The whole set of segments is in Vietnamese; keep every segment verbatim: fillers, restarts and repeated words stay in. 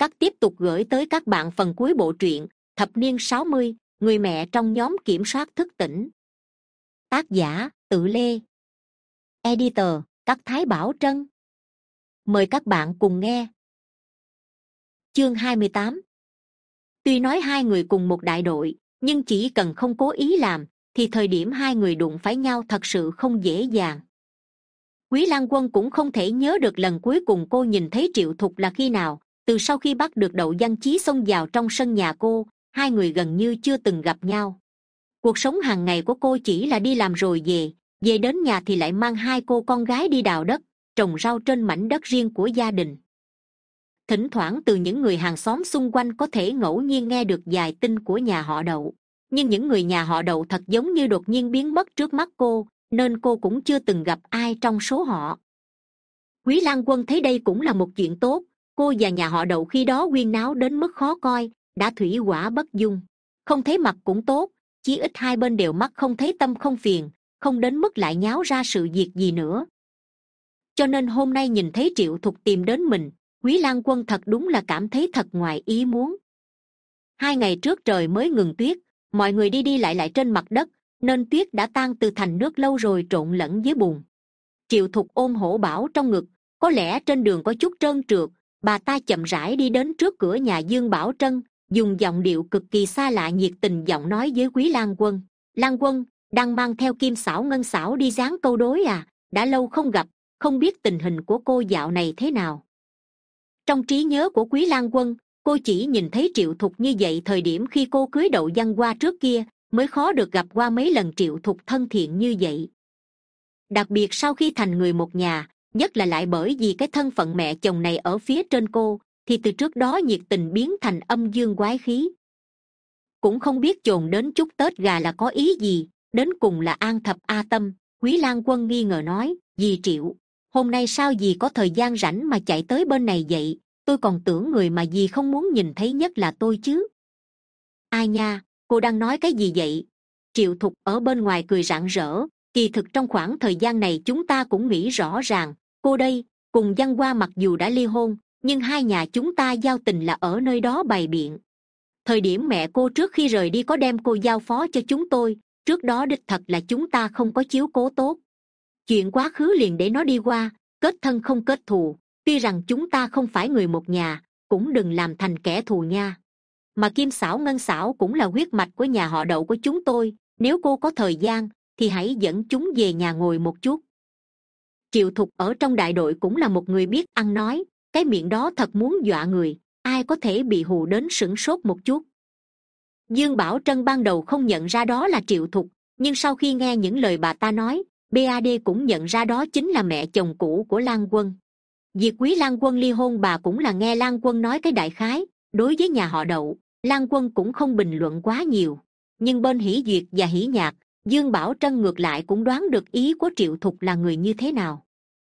Cắt tiếp tục gửi tới các bạn phần cuối bộ truyện Thập niên sáu mươi, người mẹ trong nhóm kiểm soát thức tỉnh. Tác giả Tự Lê. Editor Cắt Thái Bảo Trân. Mời các bạn cùng nghe. Chương hai mươi tám. Tuy nói hai người cùng một đại đội, nhưng chỉ cần không cố ý làm, thì thời điểm hai người đụng phải nhau thật sự không dễ dàng. Quý Lang Quân cũng không thể nhớ được lần cuối cùng cô nhìn thấy Triệu Thục là khi nào. Từ sau khi bắt được Đậu Văn Chí xông vào trong sân nhà cô, hai người gần như chưa từng gặp nhau. Cuộc sống hàng ngày của cô chỉ là đi làm rồi về, về đến nhà thì lại mang hai cô con gái đi đào đất, trồng rau trên mảnh đất riêng của gia đình. Thỉnh thoảng từ những người hàng xóm xung quanh có thể ngẫu nhiên nghe được vài tin của nhà họ Đậu, nhưng những người nhà họ Đậu thật giống như đột nhiên biến mất trước mắt cô, nên cô cũng chưa từng gặp ai trong số họ. Quý Lang Quân thấy đây cũng là một chuyện tốt. Cô và nhà họ Đậu khi đó huyên náo đến mức khó coi, đã thủy hỏa bất dung. Không thấy mặt cũng tốt, chí ít hai bên đều mắt không thấy tâm không phiền, không đến mức lại nháo ra sự việc gì nữa. Cho nên hôm nay nhìn thấy Triệu Thục tìm đến mình, Quý Lang Quân thật đúng là cảm thấy thật ngoài ý muốn. Hai ngày trước trời mới ngừng tuyết, mọi người đi đi lại lại trên mặt đất, nên tuyết đã tan từ thành nước lâu rồi trộn lẫn với bùn. Triệu Thục ôm Hổ Bảo trong ngực, có lẽ trên đường có chút trơn trượt. Bà ta chậm rãi đi đến trước cửa nhà Dương Bảo Trân, dùng giọng điệu cực kỳ xa lạ nhiệt tình giọng nói với Quý Lang Quân. Lang Quân, đang mang theo Kim Xảo Ngân Xảo đi dáng câu đối à? Đã lâu không gặp, không biết tình hình của cô dạo này thế nào. Trong trí nhớ của Quý Lang Quân, cô chỉ nhìn thấy Triệu Thục như vậy thời điểm khi cô cưới Đậu Văn qua trước kia, mới khó được gặp qua mấy lần Triệu Thục thân thiện như vậy. Đặc biệt sau khi thành người một nhà, nhất là lại bởi vì cái thân phận mẹ chồng này ở phía trên cô, thì từ trước đó nhiệt tình biến thành âm dương quái khí. Cũng không biết chồn đến chúc Tết gà là có ý gì, đến cùng là an thập a tâm. Quý Lang Quân nghi ngờ nói, dì Triệu, hôm nay sao dì có thời gian rảnh mà chạy tới bên này vậy? Tôi còn tưởng người mà dì không muốn nhìn thấy nhất là tôi chứ. Ai nha, cô đang nói cái gì vậy? Triệu Thục ở bên ngoài cười rạng rỡ. Kỳ thực trong khoảng thời gian này chúng ta cũng nghĩ rõ ràng, cô đây cùng Văn Hoa mặc dù đã ly hôn, nhưng hai nhà chúng ta giao tình là ở nơi đó bày biện. Thời điểm mẹ cô trước khi rời đi có đem cô giao phó cho chúng tôi, trước đó đích thật là chúng ta không có chiếu cố tốt. Chuyện quá khứ liền để nó đi qua, kết thân không kết thù, tuy rằng chúng ta không phải người một nhà, cũng đừng làm thành kẻ thù nha. Mà Kim Xảo Ngân Xảo cũng là huyết mạch của nhà họ Đậu của chúng tôi, nếu cô có thời gian thì hãy dẫn chúng về nhà ngồi một chút. Triệu Thục ở trong đại đội cũng là một người biết ăn nói, cái miệng đó thật muốn dọa người, ai có thể bị hù đến sửng sốt một chút. Dương Bảo Trân ban đầu không nhận ra đó là Triệu Thục, nhưng sau khi nghe những lời bà ta nói, bad cũng nhận ra đó chính là mẹ chồng cũ của Lang Quân. Việc Quý Lang Quân ly hôn bà cũng là nghe Lang Quân nói cái đại khái, đối với nhà họ Đậu, Lang Quân cũng không bình luận quá nhiều. Nhưng bên Hỷ Duyệt và Hỷ Nhạc, Dương Bảo Trân ngược lại cũng đoán được ý của Triệu Thục là người như thế nào.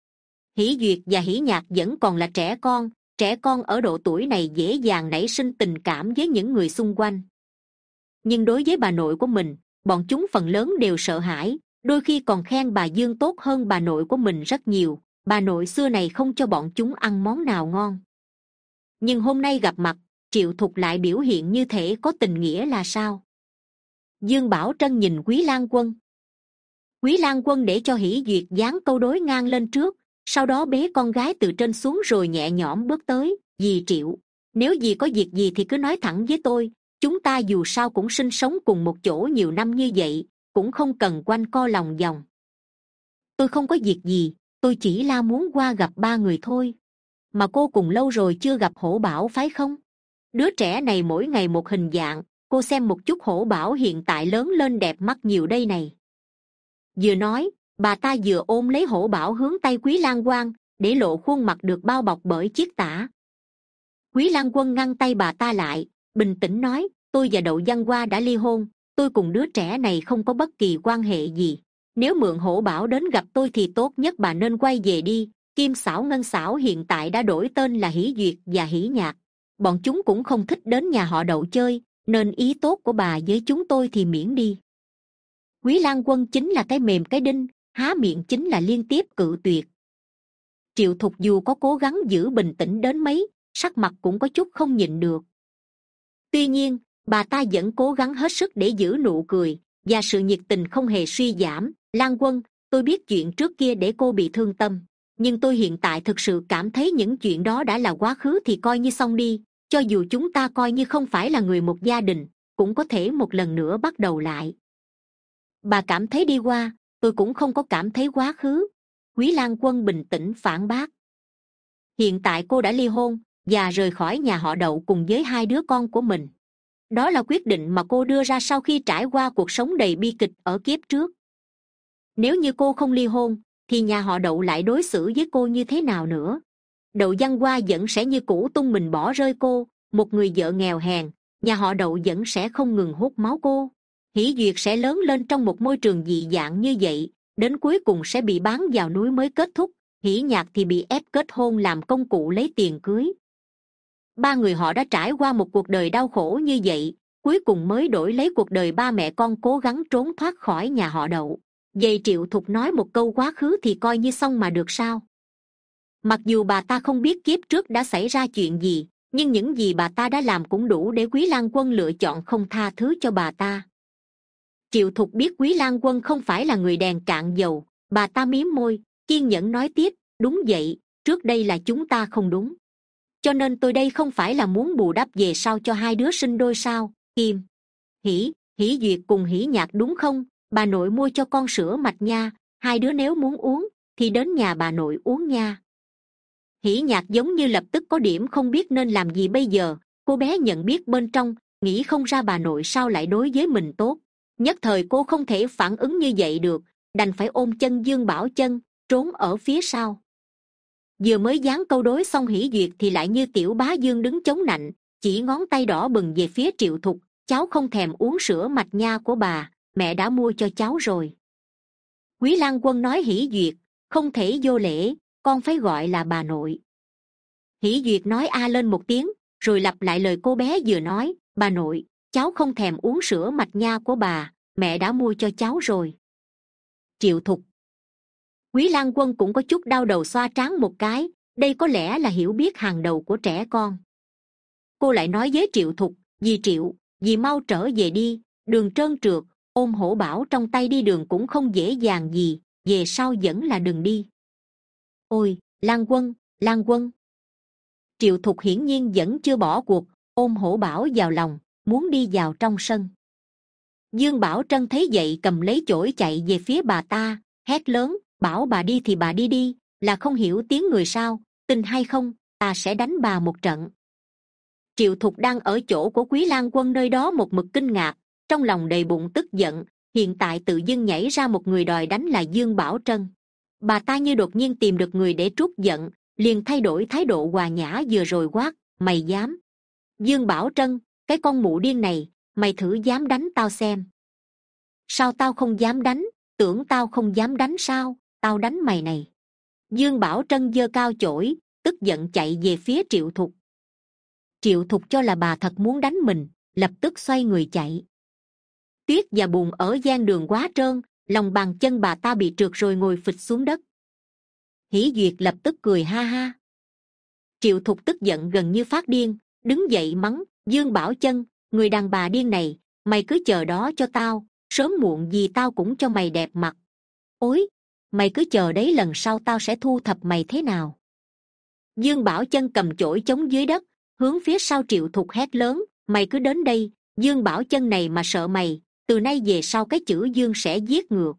Hỷ Duyệt và Hỷ Nhạc vẫn còn là trẻ con, trẻ con ở độ tuổi này dễ dàng nảy sinh tình cảm với những người xung quanh. Nhưng đối với bà nội của mình, bọn chúng phần lớn đều sợ hãi, đôi khi còn khen bà Dương tốt hơn bà nội của mình rất nhiều. Bà nội xưa này không cho bọn chúng ăn món nào ngon. Nhưng hôm nay gặp mặt, Triệu Thục lại biểu hiện như thể có tình nghĩa là sao? Dương Bảo Trân nhìn Quý Lang Quân. Quý Lang Quân để cho Hỷ Duyệt dán câu đối ngang lên trước, sau đó bế con gái từ trên xuống rồi nhẹ nhõm bước tới. Dì Triệu, nếu dì có việc gì thì cứ nói thẳng với tôi, chúng ta dù sao cũng sinh sống cùng một chỗ nhiều năm như vậy, cũng không cần quanh co lòng vòng. Tôi không có việc gì, tôi chỉ là muốn qua gặp ba người thôi. Mà cô cùng lâu rồi chưa gặp Hổ Bảo phải không? Đứa trẻ này mỗi ngày một hình dạng, cô xem một chút Hổ Bảo hiện tại lớn lên đẹp mắt nhiều đây này. Vừa nói, bà ta vừa ôm lấy Hổ Bảo hướng tay Quý Lang Quang, để lộ khuôn mặt được bao bọc bởi chiếc tã. Quý Lang Quân ngăn tay bà ta lại, bình tĩnh nói, tôi và Đậu Văn Hoa đã ly hôn, tôi cùng đứa trẻ này không có bất kỳ quan hệ gì. Nếu mượn Hổ Bảo đến gặp tôi thì tốt nhất bà nên quay về đi. Kim Xảo Ngân Xảo hiện tại đã đổi tên là Hỷ Duyệt và Hỷ Nhạc. Bọn chúng cũng không thích đến nhà họ Đậu chơi, nên ý tốt của bà với chúng tôi thì miễn đi. Quý Lang Quân chính là cái mềm cái đinh, há miệng chính là liên tiếp cự tuyệt. Triệu Thục dù có cố gắng giữ bình tĩnh đến mấy, sắc mặt cũng có chút không nhịn được. Tuy nhiên bà ta vẫn cố gắng hết sức để giữ nụ cười, và sự nhiệt tình không hề suy giảm. Lan Quân, tôi biết chuyện trước kia để cô bị thương tâm, nhưng tôi hiện tại thực sự cảm thấy những chuyện đó đã là quá khứ thì coi như xong đi. Cho dù chúng ta coi như không phải là người một gia đình, cũng có thể một lần nữa bắt đầu lại. Bà cảm thấy đi qua, tôi cũng không có cảm thấy quá khứ. Quý Lan Quân bình tĩnh phản bác. Hiện tại cô đã ly hôn và rời khỏi nhà họ Đậu cùng với hai đứa con của mình. Đó là quyết định mà cô đưa ra sau khi trải qua cuộc sống đầy bi kịch ở kiếp trước. Nếu như cô không ly hôn thì nhà họ Đậu lại đối xử với cô như thế nào nữa? Đậu Văn Hoa vẫn sẽ như cũ tung mình bỏ rơi cô, một người vợ nghèo hèn. Nhà họ Đậu vẫn sẽ không ngừng hút máu cô. Hỷ Duyệt sẽ lớn lên trong một môi trường dị dạng như vậy, đến cuối cùng sẽ bị bán vào núi mới kết thúc. Hỷ Nhạc thì bị ép kết hôn làm công cụ lấy tiền cưới. Ba người họ đã trải qua một cuộc đời đau khổ như vậy, cuối cùng mới đổi lấy cuộc đời ba mẹ con cố gắng trốn thoát khỏi nhà họ Đậu. Vậy Triệu Thục nói một câu quá khứ thì coi như xong mà được sao? Mặc dù bà ta không biết kiếp trước đã xảy ra chuyện gì, nhưng những gì bà ta đã làm cũng đủ để Quý Lan Quân lựa chọn không tha thứ cho bà ta. Triệu Thục biết Quý Lan Quân không phải là người đèn cạn dầu, bà ta mím môi, kiên nhẫn nói tiếp, đúng vậy, trước đây là chúng ta không đúng. Cho nên tôi đây không phải là muốn bù đắp về sau cho hai đứa sinh đôi sao? Kim, Hỷ, Hỷ Duyệt cùng Hỷ Nhạc đúng không? Bà nội mua cho con sữa mạch nha, hai đứa nếu muốn uống thì đến nhà bà nội uống nha. Hỷ Nhạc giống như lập tức có điểm không biết nên làm gì bây giờ. Cô bé nhận biết bên trong, nghĩ không ra bà nội sao lại đối với mình tốt. Nhất thời cô không thể phản ứng như vậy được, đành phải ôm chân Dương Bảo Chân, trốn ở phía sau. Vừa mới dán câu đối xong Hỷ Duyệt thì lại như tiểu bá dương đứng chống nạnh, chỉ ngón tay đỏ bừng về phía Triệu Thục. Cháu không thèm uống sữa mạch nha của bà, mẹ đã mua cho cháu rồi. Quý Lan Quân nói Hỷ Duyệt, không thể vô lễ, con phải gọi là bà nội. Hỷ Duyệt nói a lên một tiếng, rồi lặp lại lời cô bé vừa nói, bà nội, cháu không thèm uống sữa mạch nha của bà, mẹ đã mua cho cháu rồi. Triệu Thục. Quý Lan Quân cũng có chút đau đầu xoa trán một cái, đây có lẽ là hiểu biết hàng đầu của trẻ con. Cô lại nói với Triệu Thục, dì Triệu, dì mau trở về đi, đường trơn trượt, ôm hổ bảo trong tay đi đường cũng không dễ dàng gì, về sau vẫn là đừng đi. Ôi, Lan Quân, Lan Quân. Triệu Thục hiển nhiên vẫn chưa bỏ cuộc, ôm hổ bảo vào lòng, muốn đi vào trong sân. Dương Bảo Trân thấy vậy cầm lấy chổi chạy về phía bà ta, hét lớn, bảo bà đi thì bà đi đi, là không hiểu tiếng người sao, tin hay không, ta sẽ đánh bà một trận. Triệu Thục đang ở chỗ của Quý Lan Quân nơi đó một mực kinh ngạc, trong lòng đầy bụng tức giận, hiện tại tự dưng nhảy ra một người đòi đánh là Dương Bảo Trân. Bà ta như đột nhiên tìm được người để trút giận, liền thay đổi thái độ hòa nhã vừa rồi quát, mày dám? Dương Bảo Trân, cái con mụ điên này, mày thử dám đánh tao xem. Sao tao không dám đánh, tưởng tao không dám đánh sao, tao đánh mày này. Dương Bảo Trân giơ cao chổi, tức giận chạy về phía Triệu Thục. Triệu Thục cho là bà thật muốn đánh mình, lập tức xoay người chạy. Tuyết và bùn ở gian đường quá trơn, lòng bàn chân bà ta bị trượt rồi ngồi phịch xuống đất. Hỷ Duyệt lập tức cười ha ha. Triệu Thục tức giận gần như phát điên, đứng dậy mắng, Dương Bảo Chân, người đàn bà điên này, mày cứ chờ đó cho tao, sớm muộn gì tao cũng cho mày đẹp mặt. Ôi, mày cứ chờ đấy, lần sau tao sẽ thu thập mày thế nào. Dương Bảo Chân cầm chổi chống dưới đất, hướng phía sau Triệu Thục hét lớn, mày cứ đến đây, Dương Bảo Chân này mà sợ mày, từ nay về sau cái chữ Dương sẽ giết ngược.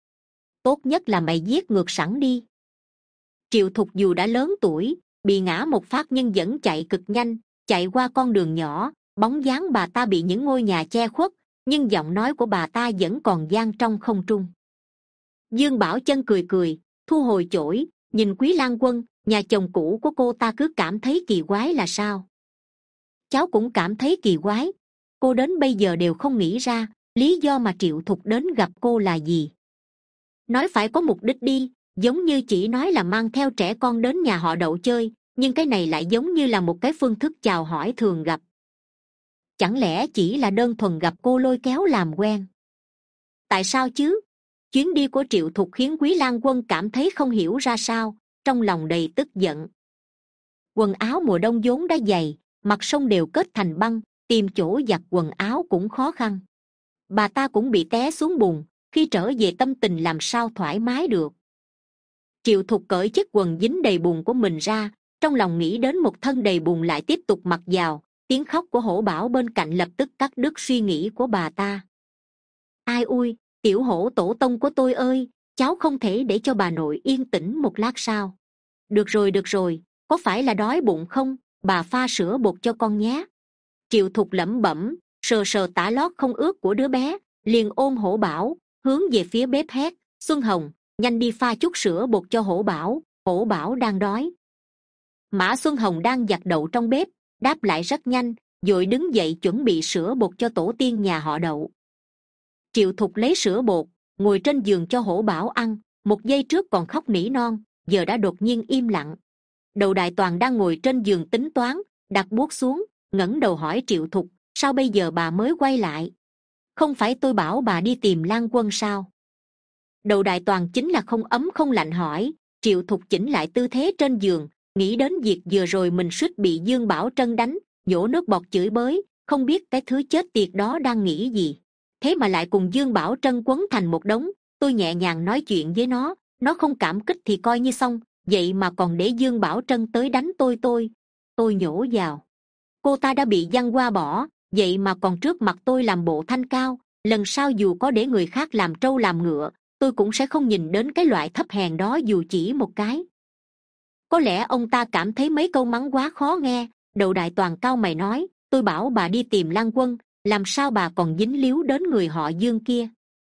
Tốt nhất là mày giết ngược sẵn đi. Triệu Thục dù đã lớn tuổi, bị ngã một phát nhưng vẫn chạy cực nhanh, chạy qua con đường nhỏ, bóng dáng bà ta bị những ngôi nhà che khuất, nhưng giọng nói của bà ta vẫn còn vang trong không trung. Dương Bảo Chân cười cười, thu hồi chổi, nhìn Quý Lan Quân, nhà chồng cũ của cô ta cứ cảm thấy kỳ quái là sao? Cháu cũng cảm thấy kỳ quái, cô đến bây giờ đều không nghĩ ra lý do mà Triệu Thục đến gặp cô là gì. Nói phải có mục đích đi, giống như chỉ nói là mang theo trẻ con đến nhà họ Đậu chơi, nhưng cái này lại giống như là một cái phương thức chào hỏi thường gặp. Chẳng lẽ chỉ là đơn thuần gặp cô lôi kéo làm quen? Tại sao chứ? Chuyến đi của Triệu Thục khiến Quý Lan Quân cảm thấy không hiểu ra sao, trong lòng đầy tức giận. quần áo mùa đông vốn đã dày, mặt sông đều kết thành băng, tìm chỗ giặt quần áo cũng khó khăn. Bà ta cũng bị té xuống bùn, khi trở về tâm tình làm sao thoải mái được. Triệu Thục cởi chiếc quần dính đầy bùn của mình ra, trong lòng nghĩ đến một thân đầy bùn lại tiếp tục mặc vào. Tiếng khóc của Hổ Bảo bên cạnh lập tức cắt đứt suy nghĩ của bà ta. Ai ui, tiểu Hổ tổ tông của tôi ơi, cháu không thể để cho bà nội yên tĩnh một lát sao? Được rồi được rồi, có phải là đói bụng không? Bà pha sữa bột cho con nhé. Triệu Thục lẩm bẩm, sờ sờ tả lót không ướt của đứa bé, liền ôm Hổ Bảo, hướng về phía bếp hét, Xuân Hồng, nhanh đi pha chút sữa bột cho Hổ Bảo, Hổ Bảo đang đói. Mã Xuân Hồng đang giặt đậu trong bếp, đáp lại rất nhanh, vội đứng dậy chuẩn bị sữa bột cho tổ tiên nhà họ Đậu. Triệu Thục lấy sữa bột, ngồi trên giường cho Hổ Bảo ăn, một giây trước còn khóc nỉ non, giờ đã đột nhiên im lặng. Đậu Đại Toàn đang ngồi trên giường tính toán, đặt bút xuống, ngẩng đầu hỏi Triệu Thục, sao bây giờ bà mới quay lại? Không phải tôi bảo bà đi tìm Lan Quân sao? Đậu Đại Toàn chính là không ấm không lạnh hỏi. Triệu Thục chỉnh lại tư thế trên giường, nghĩ đến việc vừa rồi mình suýt bị Dương Bảo Trân đánh, nhổ nước bọt chửi bới, không biết cái thứ chết tiệt đó đang nghĩ gì, thế mà lại cùng Dương Bảo Trân quấn thành một đống. Tôi nhẹ nhàng nói chuyện với nó, nó không cảm kích thì coi như xong, vậy mà còn để Dương Bảo Trân tới đánh tôi tôi tôi nhổ vào. Cô ta đã bị giăng qua bỏ, vậy mà còn trước mặt tôi làm bộ thanh cao. Lần sau dù có để người khác làm trâu làm ngựa, tôi cũng sẽ không nhìn đến cái loại thấp hèn đó dù chỉ một cái. Có lẽ ông ta cảm thấy mấy câu mắng quá khó nghe. Đậu Đại Toàn cau mày nói, tôi bảo bà đi tìm Lan Quân, làm sao bà còn dính líu đến người họ Dương kia?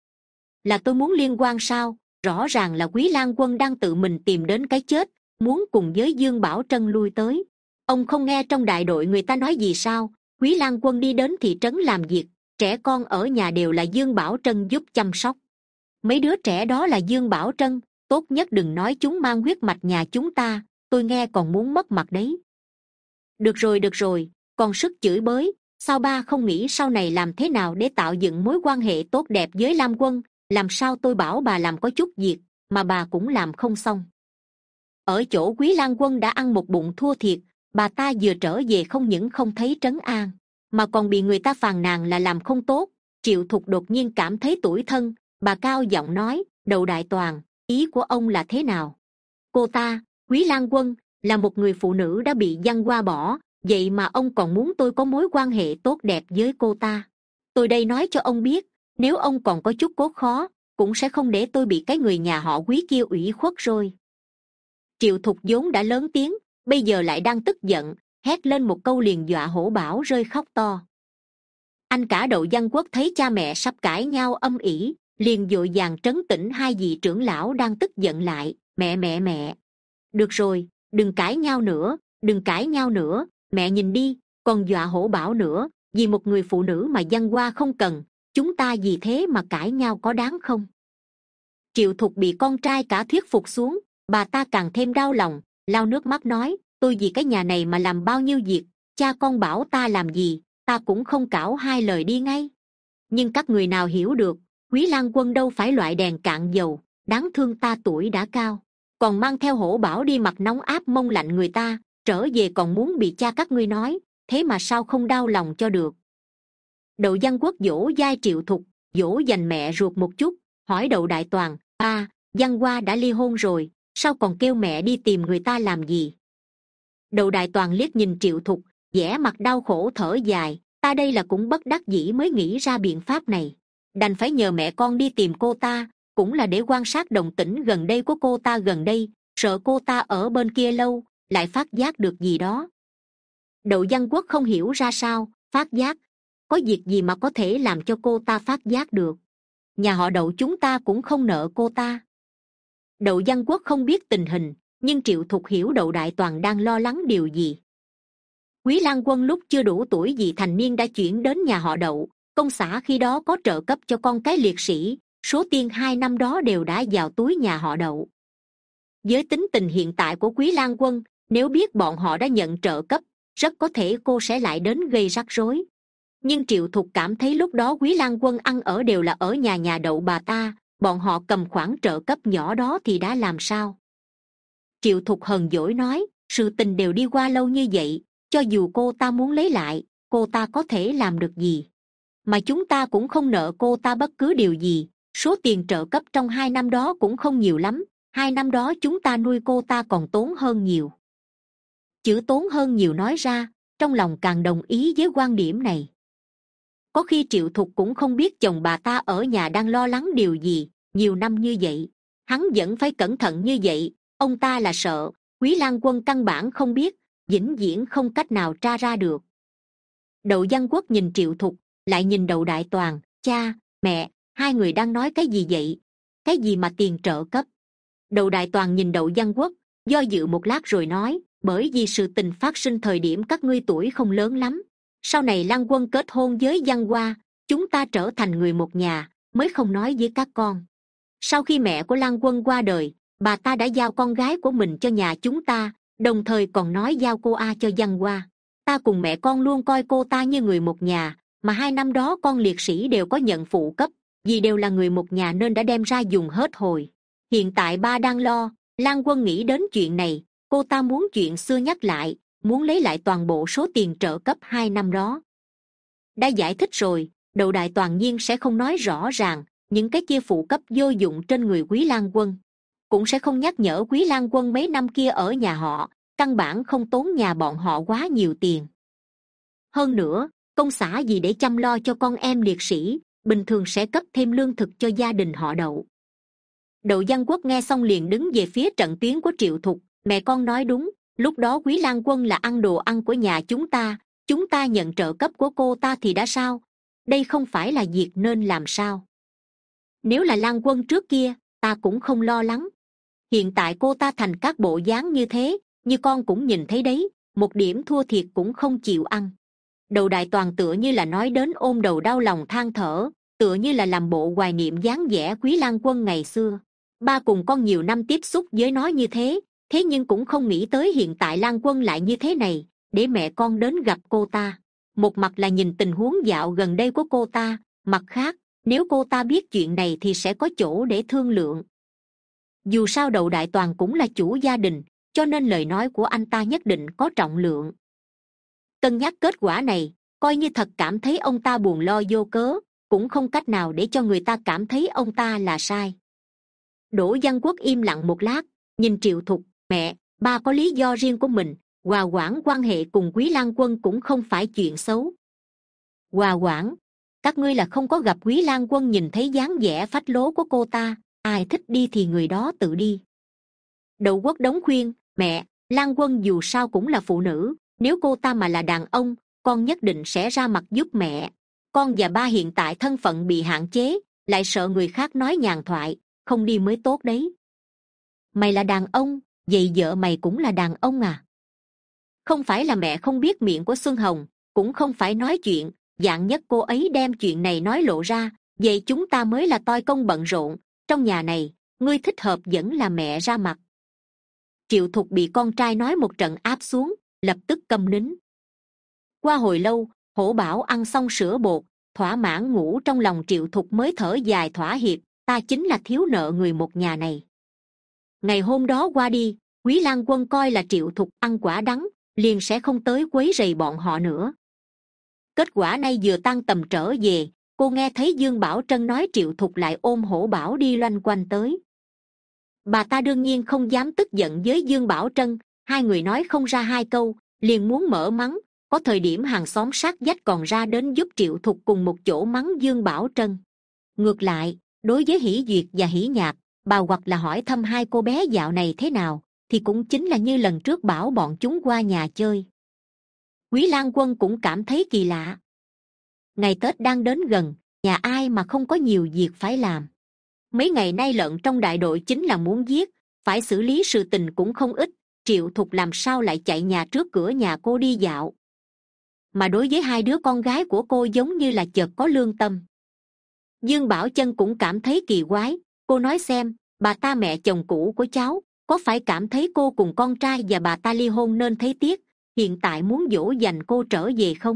Là tôi muốn liên quan sao? Rõ ràng là Quý Lan Quân đang tự mình tìm đến cái chết, muốn cùng với Dương Bảo Trân lui tới. Ông không nghe trong đại đội người ta nói gì sao? Quý Lan Quân đi đến thị trấn làm việc, trẻ con ở nhà đều là Dương Bảo Trân giúp chăm sóc. Mấy đứa trẻ đó là Dương Bảo Trân, tốt nhất đừng nói chúng mang huyết mạch nhà chúng ta, tôi nghe còn muốn mất mặt đấy. Được rồi được rồi, còn sức chửi bới, sao ba không nghĩ sau này làm thế nào để tạo dựng mối quan hệ tốt đẹp với Lam Quân? Làm sao tôi bảo bà làm có chút việc mà bà cũng làm không xong? Ở chỗ Quý Lan Quân đã ăn một bụng thua thiệt, bà ta vừa trở về không những không thấy trấn an, mà còn bị người ta phàn nàn là làm không tốt. Triệu Thục đột nhiên cảm thấy tủi thân, bà cao giọng nói, Đậu Đại Toàn, ý của ông là thế nào? Cô ta, Quý Lan Quân, là một người phụ nữ đã bị giăng qua bỏ, vậy mà ông còn muốn tôi có mối quan hệ tốt đẹp với cô ta? Tôi đây nói cho ông biết, nếu ông còn có chút cốt khó, cũng sẽ không để tôi bị cái người nhà họ Quý kia ủy khuất rồi. Triệu Thục vốn đã lớn tiếng, bây giờ lại đang tức giận, hét lên một câu liền dọa Hổ Bảo rơi khóc to. Anh cả Đậu Văn Quốc thấy cha mẹ sắp cãi nhau âm ỉ, liền vội vàng trấn tĩnh hai vị trưởng lão đang tức giận lại. Mẹ mẹ mẹ, được rồi, đừng cãi nhau nữa, đừng cãi nhau nữa, mẹ nhìn đi, còn dọa Hổ Bảo nữa, vì một người phụ nữ mà giăng qua không cần, chúng ta vì thế mà cãi nhau có đáng không? Triệu Thục bị con trai cả thuyết phục xuống, bà ta càng thêm đau lòng, lau nước mắt nói, tôi vì cái nhà này mà làm bao nhiêu việc, cha con bảo ta làm gì, ta cũng không cảo hai lời đi ngay. Nhưng các người nào hiểu được, Quý Lan Quân đâu phải loại đèn cạn dầu, đáng thương ta tuổi đã cao, còn mang theo Hổ Bảo đi mặt nóng áp mông lạnh người ta, trở về còn muốn bị cha các ngươi nói, thế mà sao không đau lòng cho được? Đậu Văn Quốc dỗ dai Triệu Thục, dỗ dành mẹ ruột một chút, hỏi Đậu Đại Toàn, a, Văn Hoa đã ly hôn rồi, sao còn kêu mẹ đi tìm người ta làm gì? Đậu Đại Toàn liếc nhìn Triệu Thục, vẻ mặt đau khổ thở dài, ta đây là cũng bất đắc dĩ mới nghĩ ra biện pháp này, đành phải nhờ mẹ con đi tìm cô ta, cũng là để quan sát động tĩnh gần đây của cô ta gần đây, sợ cô ta ở bên kia lâu lại phát giác được gì đó. Đậu Văn Quốc không hiểu ra sao, phát giác, có việc gì mà có thể làm cho cô ta phát giác được? Nhà họ Đậu chúng ta cũng không nợ cô ta. Đậu Văn Quốc không biết tình hình, nhưng Triệu Thục hiểu Đậu Đại Toàn đang lo lắng điều gì. Quý Lan Quân lúc chưa đủ tuổi vị thành niên đã chuyển đến nhà họ Đậu, công xã khi đó có trợ cấp cho con cái liệt sĩ, số tiền hai năm đó đều đã vào túi nhà họ Đậu. Với tính tình hiện tại của Quý Lan Quân, nếu biết bọn họ đã nhận trợ cấp, rất có thể cô sẽ lại đến gây rắc rối. Nhưng Triệu Thục cảm thấy lúc đó Quý Lan Quân ăn ở đều là ở nhà nhà Đậu bà ta, bọn họ cầm khoản trợ cấp nhỏ đó thì đã làm sao? Triệu Thục hờn dỗi nói, sự tình đều đi qua lâu như vậy, cho dù cô ta muốn lấy lại, cô ta có thể làm được gì? Mà chúng ta cũng không nợ cô ta bất cứ điều gì, số tiền trợ cấp trong hai năm đó cũng không nhiều lắm, hai năm đó chúng ta nuôi cô ta còn tốn hơn nhiều. Chữ tốn hơn nhiều nói ra, trong lòng càng đồng ý với quan điểm này. Có khi Triệu Thục cũng không biết chồng bà ta ở nhà đang lo lắng điều gì, nhiều năm như vậy, hắn vẫn phải cẩn thận như vậy, ông ta là sợ, Quý Lang Quân căn bản không biết, vĩnh viễn không cách nào tra ra được. Đậu Văn Quốc nhìn Triệu Thục, lại nhìn Đậu Đại Toàn, cha, mẹ, hai người đang nói cái gì vậy? Cái gì mà tiền trợ cấp? Đậu Đại Toàn nhìn Đậu Văn Quốc, do dự một lát rồi nói, bởi vì sự tình phát sinh thời điểm các ngươi tuổi không lớn lắm. Sau này Lang Quân kết hôn với Văn Hoa, chúng ta trở thành người một nhà, mới không nói với các con. Sau khi mẹ của Lang Quân qua đời, bà ta đã giao con gái của mình cho nhà chúng ta, đồng thời còn nói giao cô A cho Văn Hoa. Ta cùng mẹ con luôn coi cô ta như người một nhà, mà hai năm đó con liệt sĩ đều có nhận phụ cấp, vì đều là người một nhà nên đã đem ra dùng hết hồi. Hiện tại ba đang lo, Lang Quân nghĩ đến chuyện này, cô ta muốn chuyện xưa nhắc lại, muốn lấy lại toàn bộ số tiền trợ cấp hai năm đó. Đã giải thích rồi, Đậu Đại Toàn nhiên sẽ không nói rõ ràng những cái chia phụ cấp vô dụng trên người Quý Lang Quân, cũng sẽ không nhắc nhở Quý Lang Quân mấy năm kia ở nhà họ căn bản không tốn nhà bọn họ quá nhiều tiền. Hơn nữa, công xã gì để chăm lo cho con em liệt sĩ, bình thường sẽ cấp thêm lương thực cho gia đình họ Đậu. Đậu Văn Quốc nghe xong liền đứng về phía trận tuyến của Triệu Thục, mẹ con nói đúng, lúc đó Quý Lang Quân là ăn đồ ăn của nhà chúng ta, chúng ta nhận trợ cấp của cô ta thì đã sao? Đây không phải là việc nên làm sao? Nếu là Lang Quân trước kia, ta cũng không lo lắng. Hiện tại cô ta thành các bộ dáng như thế, như con cũng nhìn thấy đấy, một điểm thua thiệt cũng không chịu ăn. Đậu Đại Toàn tựa như là nói đến ôm đầu đau lòng than thở, tựa như là làm bộ hoài niệm dáng vẻ Quý Lang Quân ngày xưa. Ba cùng con nhiều năm tiếp xúc với nó như thế, thế nhưng cũng không nghĩ tới hiện tại Lang Quân lại như thế này, để mẹ con đến gặp cô ta. Một mặt là nhìn tình huống dạo gần đây của cô ta, mặt khác, nếu cô ta biết chuyện này thì sẽ có chỗ để thương lượng. Dù sao Đậu Đại Toàn cũng là chủ gia đình, cho nên lời nói của anh ta nhất định có trọng lượng. Cân nhắc kết quả này, coi như thật cảm thấy ông ta buồn lo vô cớ, cũng không cách nào để cho người ta cảm thấy ông ta là sai. Đỗ Văn Quốc im lặng một lát, nhìn Triệu Thục, mẹ, ba có lý do riêng của mình, hòa hoãn quan hệ cùng Quý Lang Quân cũng không phải chuyện xấu. Hòa hoãn? Các ngươi là không có gặp Quý Lang Quân nhìn thấy dáng vẻ phách lố của cô ta, ai thích đi thì người đó tự đi. Đậu Quốc đống khuyên, mẹ, Lang Quân dù sao cũng là phụ nữ, nếu cô ta mà là đàn ông, con nhất định sẽ ra mặt giúp mẹ. Con và ba hiện tại thân phận bị hạn chế, lại sợ người khác nói nhàn thoại, không đi mới tốt đấy. Mày là đàn ông, vậy vợ mày cũng là đàn ông à? Không phải là mẹ không biết miệng của Xuân Hồng, cũng không phải nói chuyện, dạng nhất cô ấy đem chuyện này nói lộ ra, vậy chúng ta mới là toi công bận rộn, trong nhà này, ngươi thích hợp vẫn là mẹ ra mặt. Triệu Thục bị con trai nói một trận áp xuống, lập tức câm nín. Qua hồi lâu, Hổ Bảo ăn xong sữa bột, thỏa mãn ngủ trong lòng Triệu Thục mới thở dài thỏa hiệp, ta chính là thiếu nợ người một nhà này. Ngày hôm đó qua đi, Quý Lang Quân coi là Triệu Thục ăn quả đắng, liền sẽ không tới quấy rầy bọn họ nữa. Kết quả nay vừa tan tầm trở về, cô nghe thấy Dương Bảo Trân nói Triệu Thục lại ôm Hổ Bảo đi loanh quanh tới. Bà ta đương nhiên không dám tức giận với Dương Bảo Trân, hai người nói không ra hai câu, liền muốn mở mắng, có thời điểm hàng xóm sát vách còn ra đến giúp Triệu Thục cùng một chỗ mắng Dương Bảo Trân. Ngược lại, đối với Hỷ Duyệt và Hỷ Nhạc, bà hoặc là hỏi thăm hai cô bé dạo này thế nào, thì cũng chính là như lần trước bảo bọn chúng qua nhà chơi. Quý Lang Quân cũng cảm thấy kỳ lạ. Ngày Tết đang đến gần, nhà ai mà không có nhiều việc phải làm. Mấy ngày nay lợn trong đại đội chính là muốn giết, phải xử lý sự tình cũng không ít, Triệu Thục làm sao lại chạy nhà trước cửa nhà cô đi dạo. Mà đối với hai đứa con gái của cô giống như là chợt có lương tâm. Dương Bảo Chân cũng cảm thấy kỳ quái, cô nói xem, bà ta mẹ chồng cũ của cháu, có phải cảm thấy cô cùng con trai và bà ta ly hôn nên thấy tiếc, hiện tại muốn dỗ dành cô trở về không?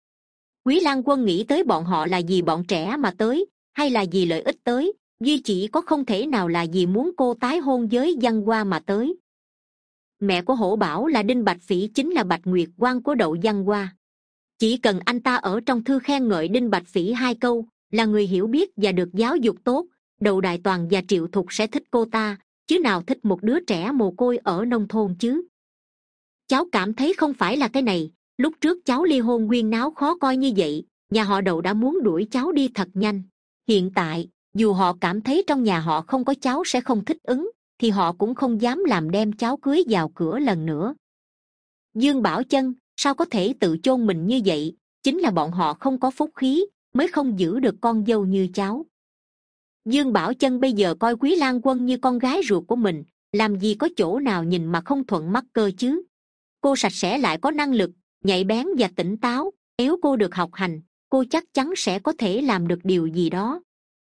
Quý Lang Quân nghĩ tới bọn họ là vì bọn trẻ mà tới, hay là vì lợi ích tới, duy chỉ có không thể nào là vì muốn cô tái hôn với Văn Hoa mà tới. Mẹ của Hổ Bảo là Đinh Bạch Phỉ, chính là Bạch Nguyệt Quan của Đậu Văn Hoa. Chỉ cần anh ta ở trong thư khen ngợi Đinh Bạch Phỉ hai câu, là người hiểu biết và được giáo dục tốt, Đậu Đại Toàn và Triệu Thục sẽ thích cô ta, chứ nào thích một đứa trẻ mồ côi ở nông thôn chứ. Cháu cảm thấy không phải là cái này, lúc trước cháu ly hôn nguyên náo khó coi như vậy, nhà họ Đậu đã muốn đuổi cháu đi thật nhanh. Hiện tại, dù họ cảm thấy trong nhà họ không có cháu sẽ không thích ứng, thì họ cũng không dám làm đem cháu cưới vào cửa lần nữa. Dương Bảo Chân, sao có thể tự chôn mình như vậy? Chính là bọn họ không có phúc khí, mới không giữ được con dâu như cháu. Dương Bảo Chân bây giờ coi Quý Lan Quân như con gái ruột của mình, làm gì có chỗ nào nhìn mà không thuận mắt cơ chứ. Cô sạch sẽ lại có năng lực, nhạy bén và tỉnh táo, nếu cô được học hành, cô chắc chắn sẽ có thể làm được điều gì đó.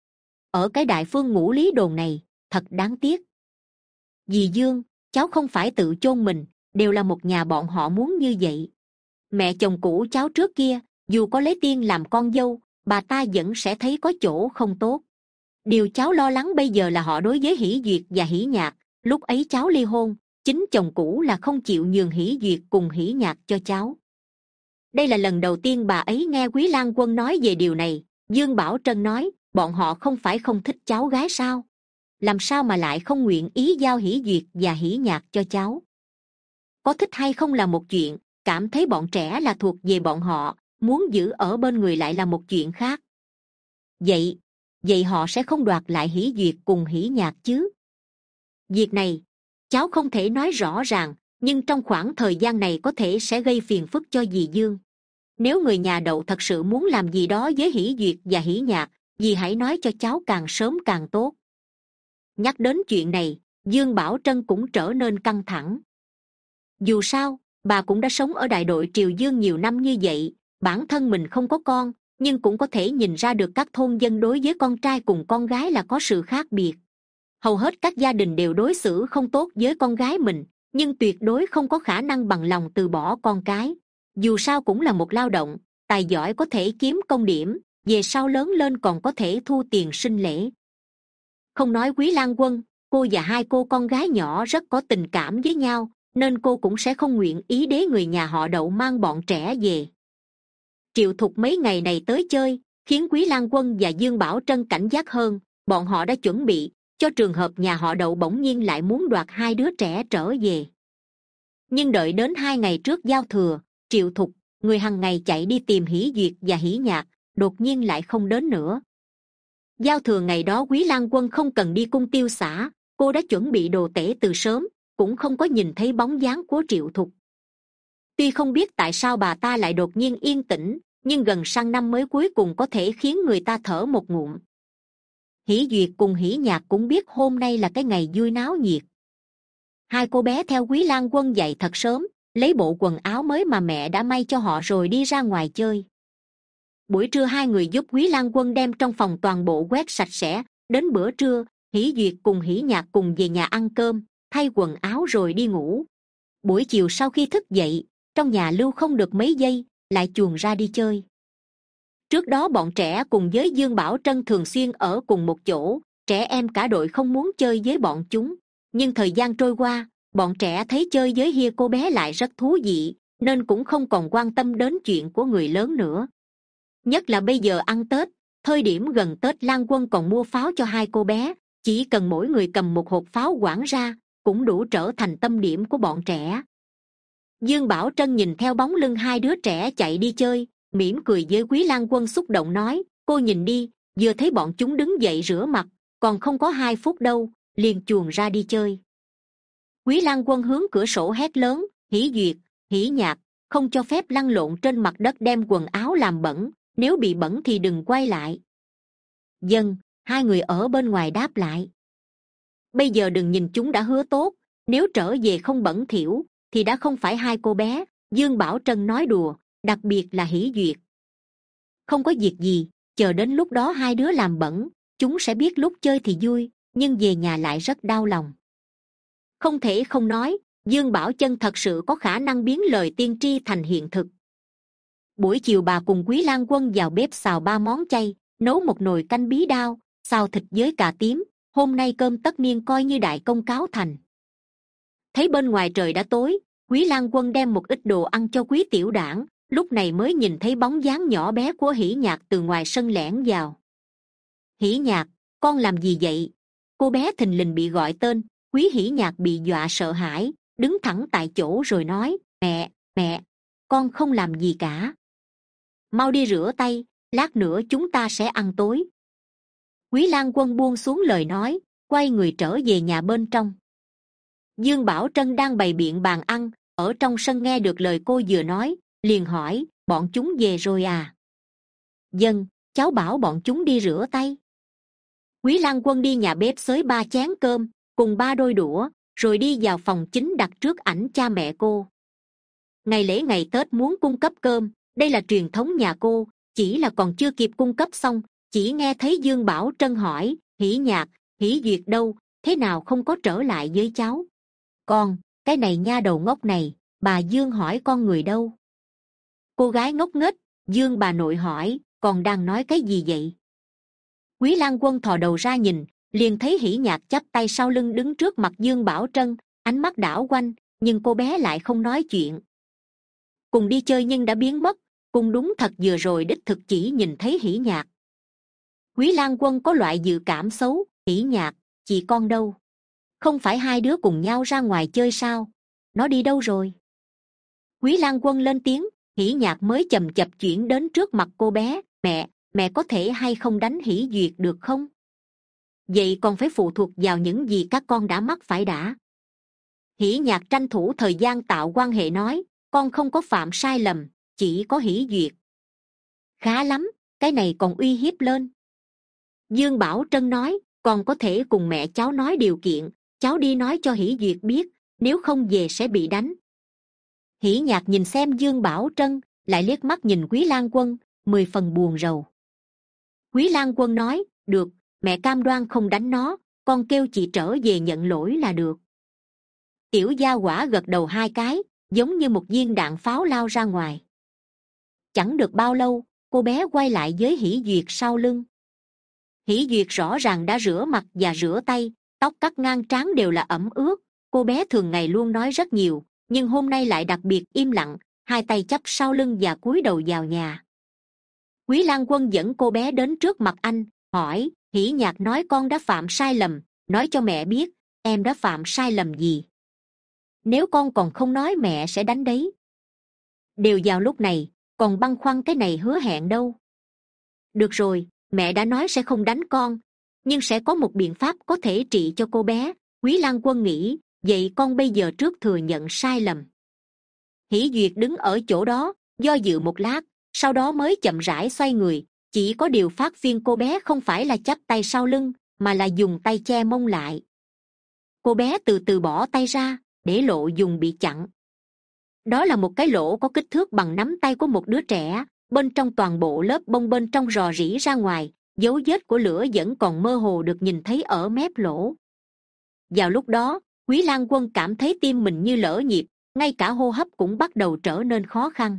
Ở cái đại phương ngũ lý đồn này, thật đáng tiếc. Dì Dương, cháu không phải tự chôn mình, đều là một nhà bọn họ muốn như vậy. Mẹ chồng cũ cháu trước kia, dù có lấy Tiên làm con dâu, bà ta vẫn sẽ thấy có chỗ không tốt. Điều cháu lo lắng bây giờ là họ đối với Hỷ Duyệt và Hỷ Nhạc. Lúc ấy cháu ly hôn, chính chồng cũ là không chịu nhường Hỷ Duyệt cùng Hỷ Nhạc cho cháu. Đây là lần đầu tiên bà ấy nghe Quý Lan Quân nói về điều này. Dương Bảo Trân nói, bọn họ không phải không thích cháu gái sao? Làm sao mà lại không nguyện ý giao Hỷ Duyệt và Hỷ Nhạc cho cháu? Có thích hay không là một chuyện, cảm thấy bọn trẻ là thuộc về bọn họ, muốn giữ ở bên người lại là một chuyện khác. Vậy, vậy họ sẽ không đoạt lại Hỷ Duyệt cùng Hỷ Nhạc chứ? Việc này, cháu không thể nói rõ ràng, nhưng trong khoảng thời gian này có thể sẽ gây phiền phức cho dì Dương. Nếu người nhà Đậu thật sự muốn làm gì đó với Hỷ Duyệt và Hỷ Nhạc, dì hãy nói cho cháu càng sớm càng tốt. Nhắc đến chuyện này, Dương Bảo Trân cũng trở nên căng thẳng. Dù sao, bà cũng đã sống ở đại đội Triều Dương nhiều năm như vậy, bản thân mình không có con, nhưng cũng có thể nhìn ra được các thôn dân đối với con trai cùng con gái là có sự khác biệt. Hầu hết các gia đình đều đối xử không tốt với con gái mình, nhưng tuyệt đối không có khả năng bằng lòng từ bỏ con cái. Dù sao cũng là một lao động, tài giỏi có thể kiếm công điểm, về sau lớn lên còn có thể thu tiền sinh lễ. Không nói Quý Lan Quân, cô và hai cô con gái nhỏ rất có tình cảm với nhau, nên cô cũng sẽ không nguyện ý để người nhà họ Đậu mang bọn trẻ về. Triệu Thục mấy ngày này tới chơi, khiến Quý Lan Quân và Dương Bảo Trân cảnh giác hơn. Bọn họ đã chuẩn bị cho trường hợp nhà họ Đậu bỗng nhiên lại muốn đoạt hai đứa trẻ trở về. Nhưng đợi đến hai ngày trước giao thừa, Triệu Thục, người hằng ngày chạy đi tìm Hỷ Duyệt và Hỷ Nhạc, đột nhiên lại không đến nữa. Giao thừa ngày đó Quý Lan Quân không cần đi cung tiêu xã, cô đã chuẩn bị đồ tể từ sớm, cũng không có nhìn thấy bóng dáng của Triệu Thục. Tuy không biết tại sao bà ta lại đột nhiên yên tĩnh, nhưng gần sang năm mới cuối cùng có thể khiến người ta thở một ngụm. Hỷ Duyệt cùng Hỷ Nhạc cũng biết hôm nay là cái ngày vui náo nhiệt. Hai cô bé theo Quý Lan Quân dậy thật sớm, lấy bộ quần áo mới mà mẹ đã may cho họ rồi đi ra ngoài chơi. Buổi trưa hai người giúp Quý Lan Quân đem trong phòng toàn bộ quét sạch sẽ. Đến bữa trưa, Hỷ Duyệt cùng Hỷ Nhạc cùng về nhà ăn cơm, thay quần áo rồi đi ngủ. Buổi chiều sau khi thức dậy, trong nhà lưu không được mấy giây, lại chuồn ra đi chơi. Trước đó bọn trẻ cùng với Dương Bảo Trân thường xuyên ở cùng một chỗ, trẻ em cả đội không muốn chơi với bọn chúng. Nhưng thời gian trôi qua, bọn trẻ thấy chơi với hia cô bé lại rất thú vị, nên cũng không còn quan tâm đến chuyện của người lớn nữa. Nhất là bây giờ ăn Tết, thời điểm gần Tết Lan Quân còn mua pháo cho hai cô bé, chỉ cần mỗi người cầm một hộp pháo quảng ra, cũng đủ trở thành tâm điểm của bọn trẻ. Dương Bảo Trân nhìn theo bóng lưng hai đứa trẻ chạy đi chơi, mỉm cười với Quý Lan Quân xúc động nói, cô nhìn đi, vừa thấy bọn chúng đứng dậy rửa mặt, còn không có hai phút đâu, liền chuồn ra đi chơi. Quý Lan Quân hướng cửa sổ hét lớn, Hỷ Duyệt, Hỷ Nhạc, không cho phép lăn lộn trên mặt đất đem quần áo làm bẩn, nếu bị bẩn thì đừng quay lại. Dân, hai người ở bên ngoài đáp lại. Bây giờ đừng nhìn chúng đã hứa tốt, nếu trở về không bẩn thỉu, thì đã không phải hai cô bé, Dương Bảo Trân nói đùa, đặc biệt là Hỷ Duyệt. Không có việc gì, chờ đến lúc đó hai đứa làm bẩn, chúng sẽ biết lúc chơi thì vui, nhưng về nhà lại rất đau lòng. Không thể không nói, Dương Bảo Chân thật sự có khả năng biến lời tiên tri thành hiện thực. Buổi chiều bà cùng Quý Lan Quân vào bếp xào ba món chay, nấu một nồi canh bí đao, xào thịt với cà tím. Hôm nay cơm tất niên coi như đại công cáo thành. thấy bên ngoài trời đã tối, Quý Lang Quân đem một ít đồ ăn cho Quý Tiểu Đảng, lúc này mới nhìn thấy bóng dáng nhỏ bé của Hỉ Nhạc từ ngoài sân lẻn vào. Hỉ Nhạc, con làm gì vậy? Cô bé thình lình bị gọi tên. Quý Hỉ Nhạc bị dọa sợ hãi, đứng thẳng tại chỗ rồi nói, mẹ, mẹ, con không làm gì cả. Mau đi rửa tay, lát nữa chúng ta sẽ ăn tối. Quý Lang Quân buông xuống lời nói, quay người trở về nhà bên trong. Dương Bảo Trân đang bày biện bàn ăn, ở trong sân nghe được lời cô vừa nói, liền hỏi, bọn chúng về rồi à? Vâng, cháu bảo bọn chúng đi rửa tay. Quý Lang Quân đi nhà bếp xới ba chén cơm, cùng ba đôi đũa, rồi đi vào phòng chính đặt trước ảnh cha mẹ cô. Ngày lễ ngày Tết muốn cung cấp cơm, đây là truyền thống nhà cô, chỉ là còn chưa kịp cung cấp xong, chỉ nghe thấy Dương Bảo Trân hỏi, Hỉ Nhạc, Hỉ Duyệt đâu, thế nào không có trở lại với cháu? Con, cái này nha đầu ngốc này, bà Dương hỏi con người đâu? Cô gái ngốc nghếch, Dương bà nội hỏi, còn đang nói cái gì vậy? Quý Lang Quân thò đầu ra nhìn, liền thấy Hỉ Nhạc chắp tay sau lưng đứng trước mặt Dương Bảo Trân, ánh mắt đảo quanh, nhưng cô bé lại không nói chuyện. Cùng đi chơi nhưng đã biến mất, cùng đúng thật vừa rồi đích thực chỉ nhìn thấy Hỉ Nhạc. Quý Lang Quân có loại dự cảm xấu, Hỉ Nhạc, chị con đâu? Không phải hai đứa cùng nhau ra ngoài chơi sao? Nó đi đâu rồi? Quý Lang Quân lên tiếng, Hỉ Nhạc mới chầm chập chuyển đến trước mặt cô bé, mẹ, mẹ có thể hay không đánh Hỉ Duyệt được không? Vậy còn phải phụ thuộc vào những gì các con đã mắc phải đã. Hỉ Nhạc tranh thủ thời gian tạo quan hệ nói, con không có phạm sai lầm, chỉ có Hỉ Duyệt. Khá lắm, cái này còn uy hiếp lên. Dương Bảo Trân nói, con có thể cùng mẹ cháu nói điều kiện, cháu đi nói cho Hỉ Duyệt biết, nếu không về sẽ bị đánh. Hỉ Nhạc nhìn xem Dương Bảo Trân, lại liếc mắt nhìn Quý Lang Quân, mười phần buồn rầu. Quý Lang Quân nói, được, mẹ cam đoan không đánh nó, con kêu chị trở về nhận lỗi là được. Tiểu Gia Hỏa gật đầu hai cái, giống như một viên đạn pháo lao ra ngoài. Chẳng được bao lâu, cô bé quay lại với Hỉ Duyệt sau lưng. Hỉ Duyệt rõ ràng đã rửa mặt và rửa tay, tóc cắt ngang trán đều là ẩm ướt. Cô bé thường ngày luôn nói rất nhiều, nhưng hôm nay lại đặc biệt im lặng, hai tay chắp sau lưng và cúi đầu vào nhà. Quý Lang Quân dẫn cô bé đến trước mặt anh, hỏi, Hỉ Nhạc nói con đã phạm sai lầm, nói cho mẹ biết, em đã phạm sai lầm gì. Nếu con còn không nói mẹ sẽ đánh đấy. Đều vào lúc này, còn băn khoăn cái này hứa hẹn đâu. Được rồi, mẹ đã nói sẽ không đánh con, nhưng sẽ có một biện pháp có thể trị cho cô bé. Quý Lang Quân nghĩ, vậy con bây giờ trước thừa nhận sai lầm. Hỉ Duyệt đứng ở chỗ đó, do dự một lát, sau đó mới chậm rãi xoay người. Chỉ có điều phát phiên cô bé không phải là chắp tay sau lưng, mà là dùng tay che mông lại. Cô bé từ từ bỏ tay ra, để lộ dùng bị chặn. Đó là một cái lỗ có kích thước bằng nắm tay của một đứa trẻ, bên trong toàn bộ lớp bông bên trong rò rỉ ra ngoài, dấu vết của lửa vẫn còn mơ hồ được nhìn thấy ở mép lỗ. Vào lúc đó, Quý Lang Quân cảm thấy tim mình như lỡ nhịp, ngay cả hô hấp cũng bắt đầu trở nên khó khăn.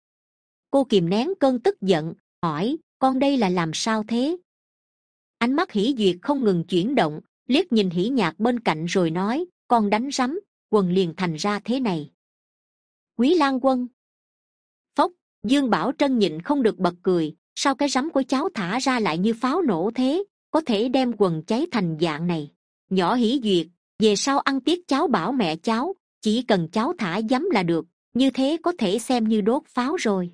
Cô kìm nén cơn tức giận, hỏi, con đây là làm sao thế? Ánh mắt Hỉ Duyệt không ngừng chuyển động, liếc nhìn Hỉ Nhạc bên cạnh rồi nói, con đánh rắm, quần liền thành ra thế này. Quý Lang Quân. Phốc, Dương Bảo Trân nhịn không được bật cười, sao cái rắm của cháu thả ra lại như pháo nổ thế, có thể đem quần cháy thành dạng này. Nhỏ Hỉ Duyệt, về sau ăn tiết cháu bảo mẹ cháu, chỉ cần cháu thả giấm là được, như thế có thể xem như đốt pháo rồi.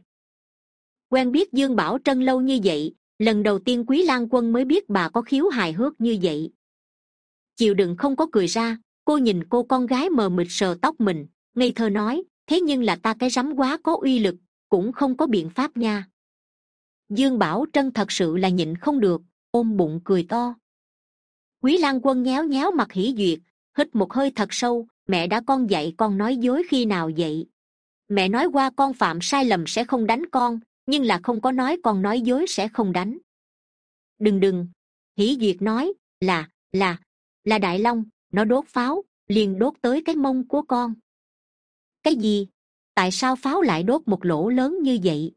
Quen biết Dương Bảo Trân lâu như vậy, lần đầu tiên Quý Lang Quân mới biết bà có khiếu hài hước như vậy. Chịu đựng không có cười ra, cô nhìn cô con gái mờ mịt sờ tóc mình, ngây thơ nói, thế nhưng là ta cái rắm quá có uy lực, cũng không có biện pháp nha. Dương Bảo Trân thật sự là nhịn không được, ôm bụng cười to. Quý Lang Quân nhéo nhéo mặt Hỉ Duyệt, hít một hơi thật sâu, mẹ đã con dạy con nói dối khi nào vậy? Mẹ nói qua con phạm sai lầm sẽ không đánh con, nhưng là không có nói con nói dối sẽ không đánh. Đừng đừng, Hỉ Duyệt nói, là, là, là Đại Long, nó đốt pháo, liền đốt tới cái mông của con. Cái gì? Tại sao pháo lại đốt một lỗ lớn như vậy?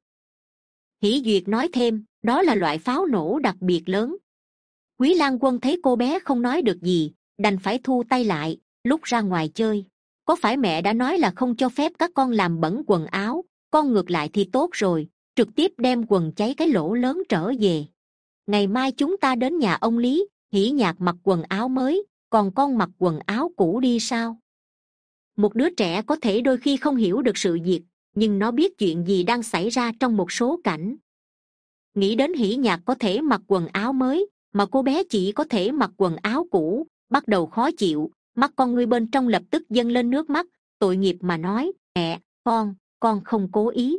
Hỉ Duyệt nói thêm, đó là loại pháo nổ đặc biệt lớn. Quý Lang Quân thấy cô bé không nói được gì, đành phải thu tay lại, lúc ra ngoài chơi. có phải mẹ đã nói là không cho phép các con làm bẩn quần áo, con ngược lại thì tốt rồi, trực tiếp đem quần cháy cái lỗ lớn trở về. Ngày mai chúng ta đến nhà ông Lý, Hỉ Nhạc mặc quần áo mới, còn con mặc quần áo cũ đi sao? Một đứa trẻ có thể đôi khi không hiểu được sự việc, nhưng nó biết chuyện gì đang xảy ra trong một số cảnh. Nghĩ đến Hỉ Nhạc có thể mặc quần áo mới, mà cô bé chỉ có thể mặc quần áo cũ, bắt đầu khó chịu, mắt con ngươi bên trong lập tức dâng lên nước mắt, tội nghiệp mà nói, mẹ, con, con không cố ý.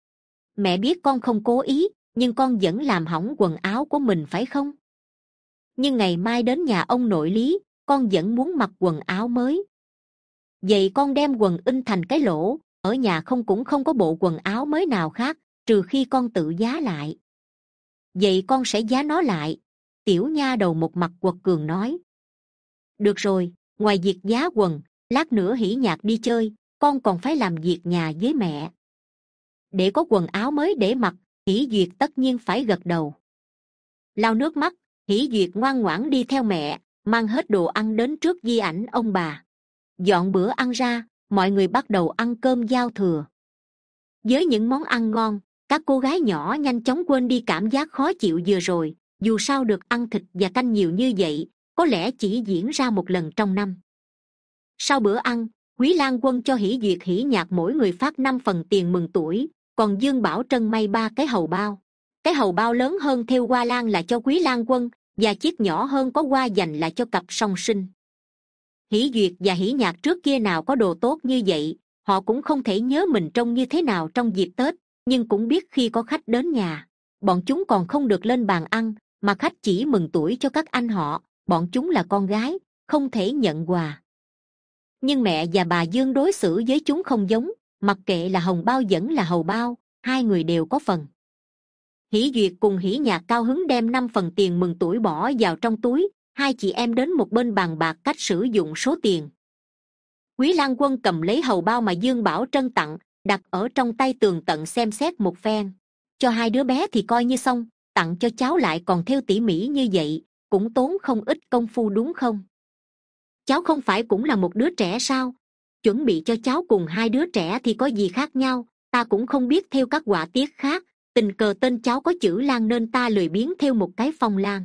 Mẹ biết con không cố ý, nhưng con vẫn làm hỏng quần áo của mình phải không? Nhưng ngày mai đến nhà ông nội Lý, con vẫn muốn mặc quần áo mới. Vậy con đem quần in thành cái lỗ, ở nhà không cũng không có bộ quần áo mới nào khác, trừ khi con tự giá lại. Vậy con sẽ giá nó lại. Tiểu nha đầu một mặt quật cường nói. Được rồi, ngoài việc giá quần, lát nữa Hỉ Nhạc đi chơi, con còn phải làm việc nhà với mẹ. Để có quần áo mới để mặc, Hỉ Duyệt tất nhiên phải gật đầu. Lau nước mắt, Hỉ Duyệt ngoan ngoãn đi theo mẹ, mang hết đồ ăn đến trước di ảnh ông bà. Dọn bữa ăn ra, mọi người bắt đầu ăn cơm giao thừa. Với những món ăn ngon, các cô gái nhỏ nhanh chóng quên đi cảm giác khó chịu vừa rồi, dù sao được ăn thịt và canh nhiều như vậy, có lẽ chỉ diễn ra một lần trong năm. Sau bữa ăn, Quý Lan Quân cho Hỉ Duyệt Hỉ Nhạc mỗi người phát năm phần tiền mừng tuổi, còn Dương Bảo Trân may ba cái hầu bao. Cái hầu bao lớn hơn theo hoa lan là cho Quý Lan Quân, và chiếc nhỏ hơn có hoa dành là cho cặp song sinh. Hỉ Duyệt và Hỉ Nhạc trước kia nào có đồ tốt như vậy, họ cũng không thể nhớ mình trông như thế nào trong dịp Tết, nhưng cũng biết khi có khách đến nhà, bọn chúng còn không được lên bàn ăn, mà khách chỉ mừng tuổi cho các anh họ, bọn chúng là con gái, không thể nhận quà. Nhưng mẹ và bà Dương đối xử với chúng không giống, mặc kệ là hồng bao vẫn là hầu bao, hai người đều có phần. Hỉ Duyệt cùng Hỉ Nhạc cao hứng đem năm phần tiền mừng tuổi bỏ vào trong túi, hai chị em đến một bên bàn bạc cách sử dụng số tiền. Quý Lan Quân cầm lấy hầu bao mà Dương Bảo Trân tặng, đặt ở trong tay tường tận xem xét một phen. Cho hai đứa bé thì coi như xong, tặng cho cháu lại còn thêu tỉ mỉ như vậy, cũng tốn không ít công phu đúng không? Cháu không phải cũng là một đứa trẻ sao? Chuẩn bị cho cháu cùng hai đứa trẻ thì có gì khác nhau, ta cũng không biết thêu các họa tiết khác, tình cờ tên cháu có chữ Lan nên ta lười biếng thêu một cái phong lan.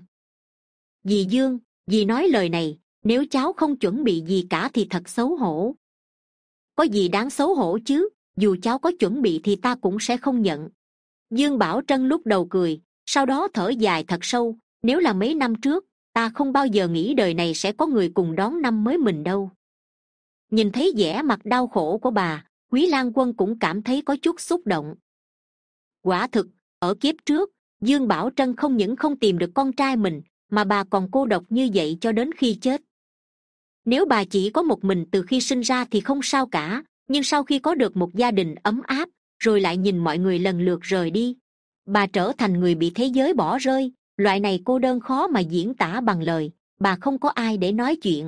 Dì Dương, dì nói lời này, nếu cháu không chuẩn bị gì cả thì thật xấu hổ. Có gì đáng xấu hổ chứ, dù cháu có chuẩn bị thì ta cũng sẽ không nhận. Dương Bảo Trân lúc đầu cười, sau đó thở dài thật sâu, nếu là mấy năm trước, ta không bao giờ nghĩ đời này sẽ có người cùng đón năm mới mình đâu. Nhìn thấy vẻ mặt đau khổ của bà, Quý Lan Quân cũng cảm thấy có chút xúc động. Quả thực, ở kiếp trước, Dương Bảo Trân không những không tìm được con trai mình, mà bà còn cô độc như vậy cho đến khi chết. Nếu bà chỉ có một mình từ khi sinh ra thì không sao cả, nhưng sau khi có được một gia đình ấm áp, rồi lại nhìn mọi người lần lượt rời đi, bà trở thành người bị thế giới bỏ rơi. Loại này cô đơn khó mà diễn tả bằng lời, bà không có ai để nói chuyện.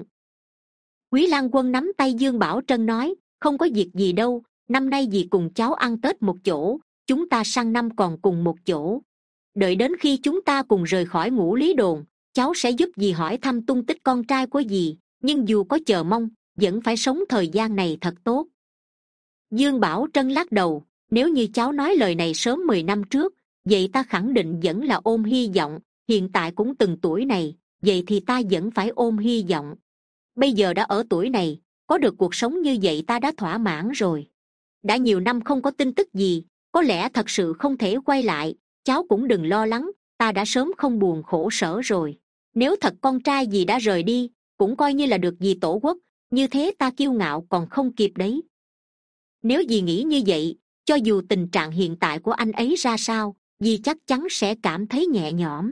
Quý Lan Quân nắm tay Dương Bảo Trân nói, không có việc gì đâu, năm nay dì cùng cháu ăn Tết một chỗ, chúng ta sang năm còn cùng một chỗ. Đợi đến khi chúng ta cùng rời khỏi Ngũ Lý Đồn, cháu sẽ giúp dì hỏi thăm tung tích con trai của dì, nhưng dù có chờ mong, vẫn phải sống thời gian này thật tốt. Dương Bảo Trân lắc đầu, nếu như cháu nói lời này sớm mười năm trước, vậy ta khẳng định vẫn là ôm hy vọng, hiện tại cũng từng tuổi này, vậy thì ta vẫn phải ôm hy vọng. Bây giờ đã ở tuổi này, có được cuộc sống như vậy ta đã thỏa mãn rồi. Đã nhiều năm không có tin tức gì, có lẽ thật sự không thể quay lại, cháu cũng đừng lo lắng, ta đã sớm không buồn khổ sở rồi. Nếu thật con trai dì đã rời đi, cũng coi như là được dì tổ quốc, như thế ta kiêu ngạo còn không kịp đấy. Nếu dì nghĩ như vậy, cho dù tình trạng hiện tại của anh ấy ra sao, dì chắc chắn sẽ cảm thấy nhẹ nhõm.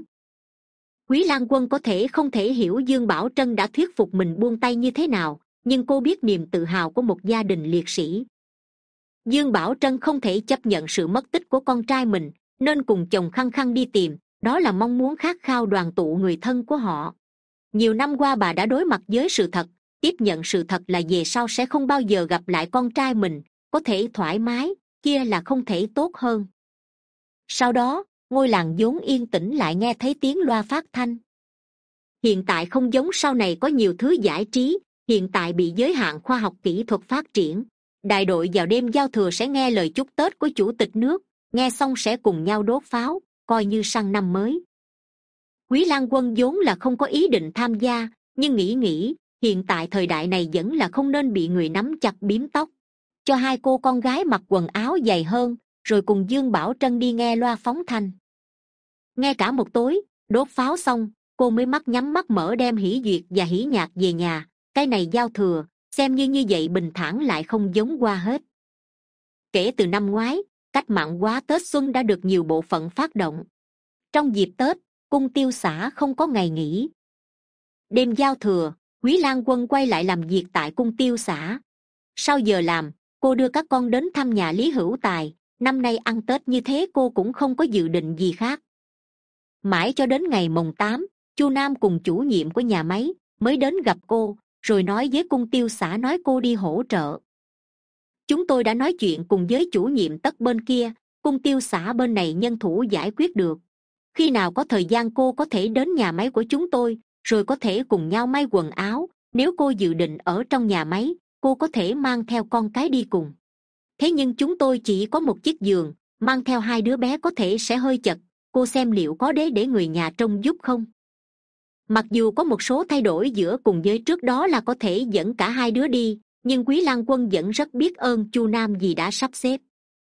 Quý Lan Quân có thể không thể hiểu Dương Bảo Trân đã thuyết phục mình buông tay như thế nào, nhưng cô biết niềm tự hào của một gia đình liệt sĩ. Dương Bảo Trân không thể chấp nhận sự mất tích của con trai mình, nên cùng chồng khăng khăng đi tìm, đó là mong muốn khát khao đoàn tụ người thân của họ. Nhiều năm qua bà đã đối mặt với sự thật, tiếp nhận sự thật là về sau sẽ không bao giờ gặp lại con trai mình, có thể thoải mái, kia là không thể tốt hơn. Sau đó, ngôi làng vốn yên tĩnh lại nghe thấy tiếng loa phát thanh. Hiện tại không giống sau này có nhiều thứ giải trí, hiện tại bị giới hạn khoa học kỹ thuật phát triển. Đại đội vào đêm giao thừa sẽ nghe lời chúc Tết của chủ tịch nước, nghe xong sẽ cùng nhau đốt pháo, coi như săn năm mới. Quý Lang Quân vốn là không có ý định tham gia, nhưng nghĩ nghĩ, hiện tại thời đại này vẫn là không nên bị người nắm chặt bím tóc. Cho hai cô con gái mặc quần áo dày hơn, rồi cùng Dương Bảo Trân đi nghe loa phóng thanh. Nghe cả một tối, đốt pháo xong, cô mới mắt nhắm mắt mở đem hỉ duyệt và hỉ nhạc về nhà. Cái này giao thừa, xem như như vậy bình thản lại không giống qua hết. Kể từ năm ngoái, cách mạng quá Tết xuân đã được nhiều bộ phận phát động. Trong dịp Tết, cung tiêu xã không có ngày nghỉ. Đêm giao thừa, Quý Lang Quân quay lại làm việc tại cung tiêu xã. Sau giờ làm, cô đưa các con đến thăm nhà Lý Hữu Tài. Năm nay ăn Tết như thế cô cũng không có dự định gì khác. Mãi cho đến ngày mồng tám, Chu Nam cùng chủ nhiệm của nhà máy mới đến gặp cô, rồi nói với cung tiêu xã nói cô đi hỗ trợ. Chúng tôi đã nói chuyện cùng với chủ nhiệm Tất bên kia, cung tiêu xã bên này nhân thủ giải quyết được. Khi nào có thời gian cô có thể đến nhà máy của chúng tôi, rồi có thể cùng nhau may quần áo. Nếu cô dự định ở trong nhà máy, cô có thể mang theo con cái đi cùng. Thế nhưng chúng tôi chỉ có một chiếc giường, mang theo hai đứa bé có thể sẽ hơi chật. Cô xem liệu có để để người nhà trông giúp không? Mặc dù có một số thay đổi giữa cùng với trước đó là có thể dẫn cả hai đứa đi, nhưng Quý Lang Quân vẫn rất biết ơn Chu Nam vì đã sắp xếp.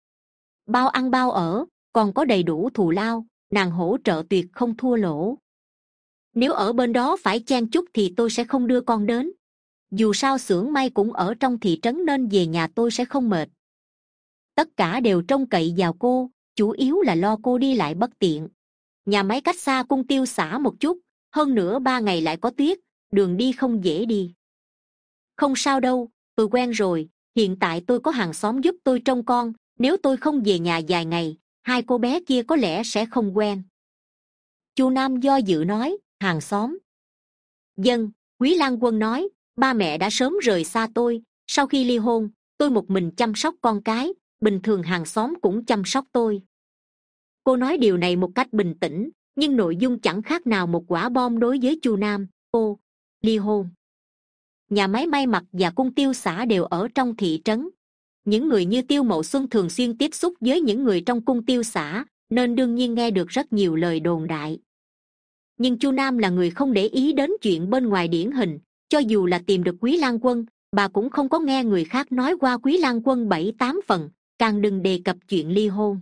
Bao ăn bao ở, còn có đầy đủ thù lao, nàng hỗ trợ tuyệt không thua lỗ. Nếu ở bên đó phải chen chúc thì tôi sẽ không đưa con đến. Dù sao xưởng may cũng ở trong thị trấn nên về nhà tôi sẽ không mệt. Tất cả đều trông cậy vào cô, chủ yếu là lo cô đi lại bất tiện. Nhà máy cách xa cung tiêu xã một chút, hơn nữa ba ngày lại có tuyết, đường đi không dễ đi. Không sao đâu, tôi quen rồi, hiện tại tôi có hàng xóm giúp tôi trông con, nếu tôi không về nhà vài ngày, hai cô bé kia có lẽ sẽ không quen. Chu Nam do dự nói, hàng xóm. Vâng, Quý Lang Quân nói, ba mẹ đã sớm rời xa tôi, sau khi ly hôn, tôi một mình chăm sóc con cái, bình thường hàng xóm cũng chăm sóc tôi. Cô nói điều này một cách bình tĩnh, nhưng nội dung chẳng khác nào một quả bom đối với Chu Nam. Cô ly hôn. Nhà máy may mặc và cung tiêu xã đều ở trong thị trấn. Những người như Tiêu Mậu Xuân thường xuyên tiếp xúc với những người trong cung tiêu xã, nên đương nhiên nghe được rất nhiều lời đồn đại. Nhưng Chu Nam là người không để ý đến chuyện bên ngoài điển hình, cho dù là tìm được Quý Lang Quân, bà cũng không có nghe người khác nói qua Quý Lang Quân bảy tám phần, càng đừng đề cập chuyện ly hôn.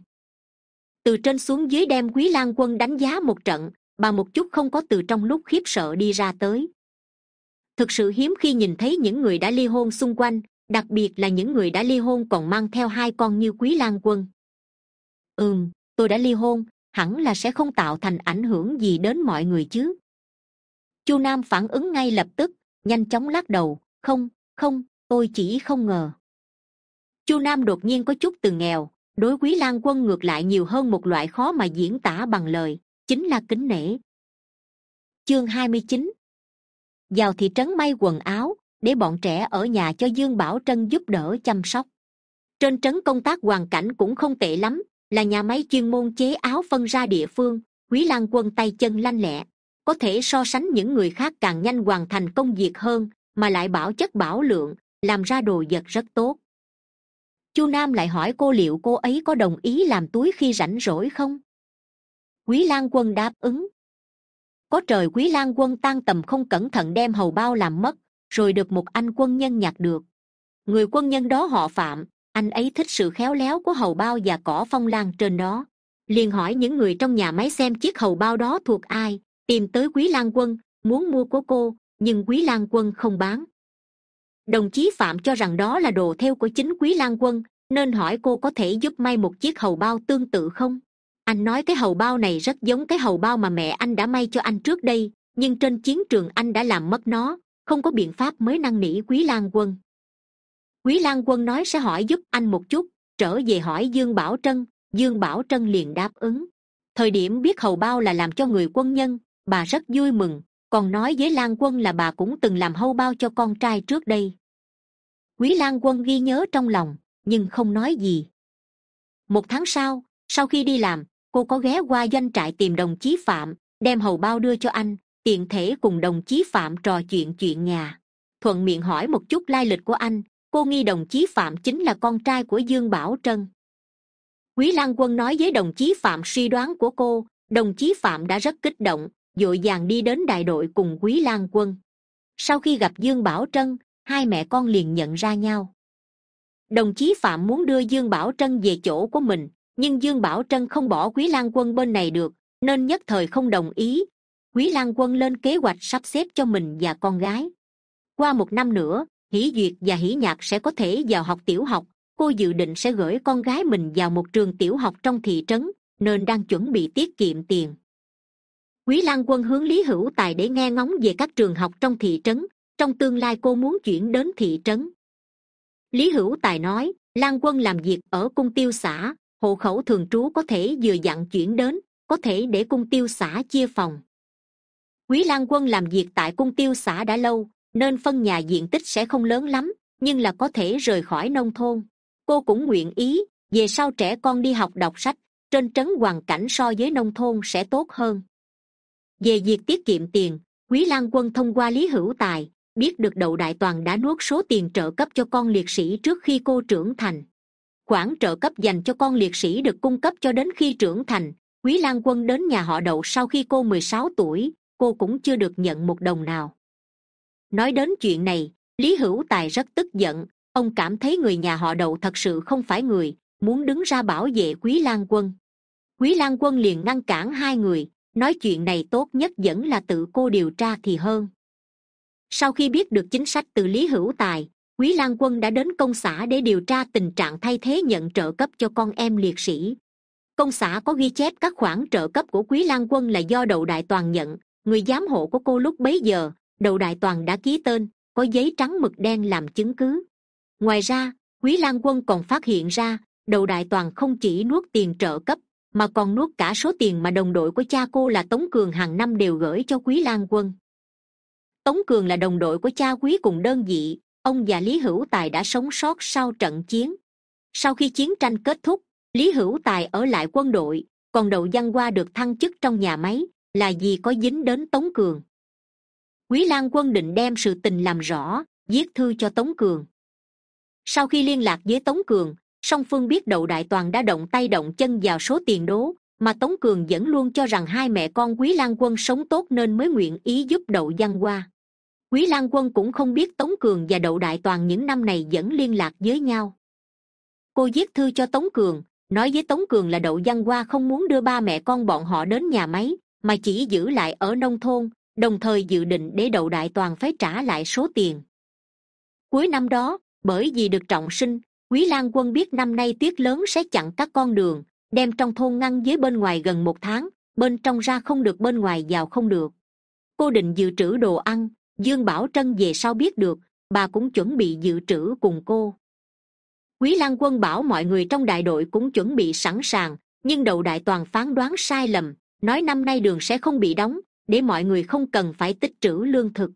Từ trên xuống dưới đem Quý Lang Quân đánh giá một trận, bà một chút không có từ trong lúc khiếp sợ đi ra tới. Thực sự hiếm khi nhìn thấy những người đã ly hôn xung quanh, đặc biệt là những người đã ly hôn còn mang theo hai con như Quý Lang Quân. Ừm, tôi đã ly hôn, hẳn là sẽ không tạo thành ảnh hưởng gì đến mọi người chứ. Chu Nam phản ứng ngay lập tức, nhanh chóng lắc đầu, không, không, tôi chỉ không ngờ. Chu Nam đột nhiên có chút từ nghèo, đối Quý Lang Quân ngược lại nhiều hơn một loại khó mà diễn tả bằng lời, chính là kính nể. Chương hai mươi chín. Vào thị trấn may quần áo, để bọn trẻ ở nhà cho Dương Bảo Trân giúp đỡ chăm sóc. Trên trấn công tác hoàn cảnh cũng không tệ lắm, là nhà máy chuyên môn chế áo phân ra địa phương. Quý Lang Quân tay chân lanh lẹ, có thể so sánh những người khác càng nhanh hoàn thành công việc hơn, mà lại bảo chất bảo lượng, làm ra đồ vật rất tốt. Chu Nam lại hỏi cô liệu cô ấy có đồng ý làm túi khi rảnh rỗi không. Quý Lang Quân đáp ứng. Có trời Quý Lang Quân tan tầm không cẩn thận đem hầu bao làm mất, rồi được một anh quân nhân nhặt được. Người quân nhân đó họ Phạm, anh ấy thích sự khéo léo của hầu bao và cỏ phong lan trên đó. Liền hỏi những người trong nhà máy xem chiếc hầu bao đó thuộc ai, tìm tới Quý Lang Quân, muốn mua của cô, nhưng Quý Lang Quân không bán. Đồng chí Phạm cho rằng đó là đồ thêu của chính Quý Lang Quân, nên hỏi cô có thể giúp may một chiếc hầu bao tương tự không. Anh nói cái hầu bao này rất giống cái hầu bao mà mẹ anh đã may cho anh trước đây, nhưng trên chiến trường anh đã làm mất nó, không có biện pháp mới năn nỉ Quý Lang Quân. Quý Lang Quân nói sẽ hỏi giúp anh một chút, trở về hỏi Dương Bảo Trân. Dương Bảo Trân liền đáp ứng. Thời điểm biết hầu bao là làm cho người quân nhân, bà rất vui mừng, còn nói với Lang Quân là bà cũng từng làm hầu bao cho con trai trước đây. Quý Lang Quân ghi nhớ trong lòng, nhưng không nói gì. Một tháng sau, sau khi đi làm, cô có ghé qua doanh trại tìm đồng chí Phạm, đem hầu bao đưa cho anh, tiện thể cùng đồng chí Phạm trò chuyện chuyện nhà. thuận miệng hỏi một chút lai lịch của anh. Cô nghi đồng chí Phạm chính là con trai của Dương Bảo Trân. Quý Lang Quân nói với đồng chí Phạm suy đoán của cô. Đồng chí Phạm đã rất kích động, vội vàng đi đến đại đội cùng Quý Lang Quân. Sau khi gặp Dương Bảo Trân, hai mẹ con liền nhận ra nhau. Đồng chí Phạm muốn đưa Dương Bảo Trân về chỗ của mình, nhưng Dương Bảo Trân không bỏ Quý Lang Quân bên này được, nên nhất thời không đồng ý. Quý Lang Quân lên kế hoạch sắp xếp cho mình và con gái. Qua một năm nữa, Hỷ Duyệt và Hỷ Nhạc sẽ có thể vào học tiểu học. Cô dự định sẽ gửi con gái mình vào một trường tiểu học trong thị trấn, nên đang chuẩn bị tiết kiệm tiền. Quý Lang Quân hướng Lý Hữu Tài để nghe ngóng về các trường học trong thị trấn. Trong tương lai cô muốn chuyển đến thị trấn. Lý Hữu Tài nói, Lang Quân làm việc ở cung tiêu xã, hộ khẩu thường trú có thể vừa dặn chuyển đến, có thể để cung tiêu xã chia phòng. Quý Lang Quân làm việc tại cung tiêu xã đã lâu, nên phân nhà diện tích sẽ không lớn lắm, nhưng là có thể rời khỏi nông thôn. Cô cũng nguyện ý, về sau trẻ con đi học đọc sách, trên trấn hoàn cảnh so với nông thôn sẽ tốt hơn. Về việc tiết kiệm tiền, Quý Lang Quân thông qua Lý Hữu Tài, biết được Đậu Đại Toàn đã nuốt số tiền trợ cấp cho con liệt sĩ trước khi cô trưởng thành. Khoản trợ cấp dành cho con liệt sĩ được cung cấp cho đến khi trưởng thành. Quý Lang Quân đến nhà họ Đậu sau khi cô mười sáu tuổi, cô cũng chưa được nhận một đồng nào. Nói đến chuyện này, Lý Hữu Tài rất tức giận. Ông cảm thấy người nhà họ Đậu thật sự không phải người, muốn đứng ra bảo vệ Quý Lang Quân. Quý Lang Quân liền ngăn cản hai người, nói chuyện này tốt nhất vẫn là tự cô điều tra thì hơn. Sau khi biết được chính sách từ Lý Hữu Tài, Quý Lang Quân đã đến công xã để điều tra tình trạng thay thế nhận trợ cấp cho con em liệt sĩ. Công xã có ghi chép các khoản trợ cấp của Quý Lang Quân là do Đậu Đại Toàn nhận. Người giám hộ của cô lúc bấy giờ, Đậu Đại Toàn đã ký tên, có giấy trắng mực đen làm chứng cứ. Ngoài ra, Quý Lang Quân còn phát hiện ra, Đậu Đại Toàn không chỉ nuốt tiền trợ cấp, mà còn nuốt cả số tiền mà đồng đội của cha cô là Tống Cường hàng năm đều gửi cho Quý Lang Quân. Tống Cường là đồng đội của cha Quý cùng đơn vị, ông và Lý Hữu Tài đã sống sót sau trận chiến. Sau khi chiến tranh kết thúc, Lý Hữu Tài ở lại quân đội, còn Đậu Văn Hoa được thăng chức trong nhà máy, là vì có dính đến Tống Cường. Quý Lang Quân định đem sự tình làm rõ, viết thư cho Tống Cường. Sau khi liên lạc với Tống Cường, song phương biết Đậu Đại Toàn đã động tay động chân vào số tiền đố, mà Tống Cường vẫn luôn cho rằng hai mẹ con Quý Lang Quân sống tốt nên mới nguyện ý giúp Đậu Văn Hoa. Quý Lang Quân cũng không biết Tống Cường và Đậu Đại Toàn những năm này vẫn liên lạc với nhau. Cô viết thư cho Tống Cường, nói với Tống Cường là Đậu Văn Hoa không muốn đưa ba mẹ con bọn họ đến nhà máy, mà chỉ giữ lại ở nông thôn, đồng thời dự định để Đậu Đại Toàn phải trả lại số tiền. Cuối năm đó, bởi vì được trọng sinh, Quý Lang Quân biết năm nay tuyết lớn sẽ chặn các con đường, đem trong thôn ngăn với bên ngoài gần một tháng, bên trong ra không được bên ngoài vào không được. Cô định dự trữ đồ ăn. Dương Bảo Trân về sau biết được, bà cũng chuẩn bị dự trữ cùng cô. Quý Lang Quân bảo mọi người trong đại đội cũng chuẩn bị sẵn sàng, nhưng Đậu Đại Toàn phán đoán sai lầm, nói năm nay đường sẽ không bị đóng, để mọi người không cần phải tích trữ lương thực.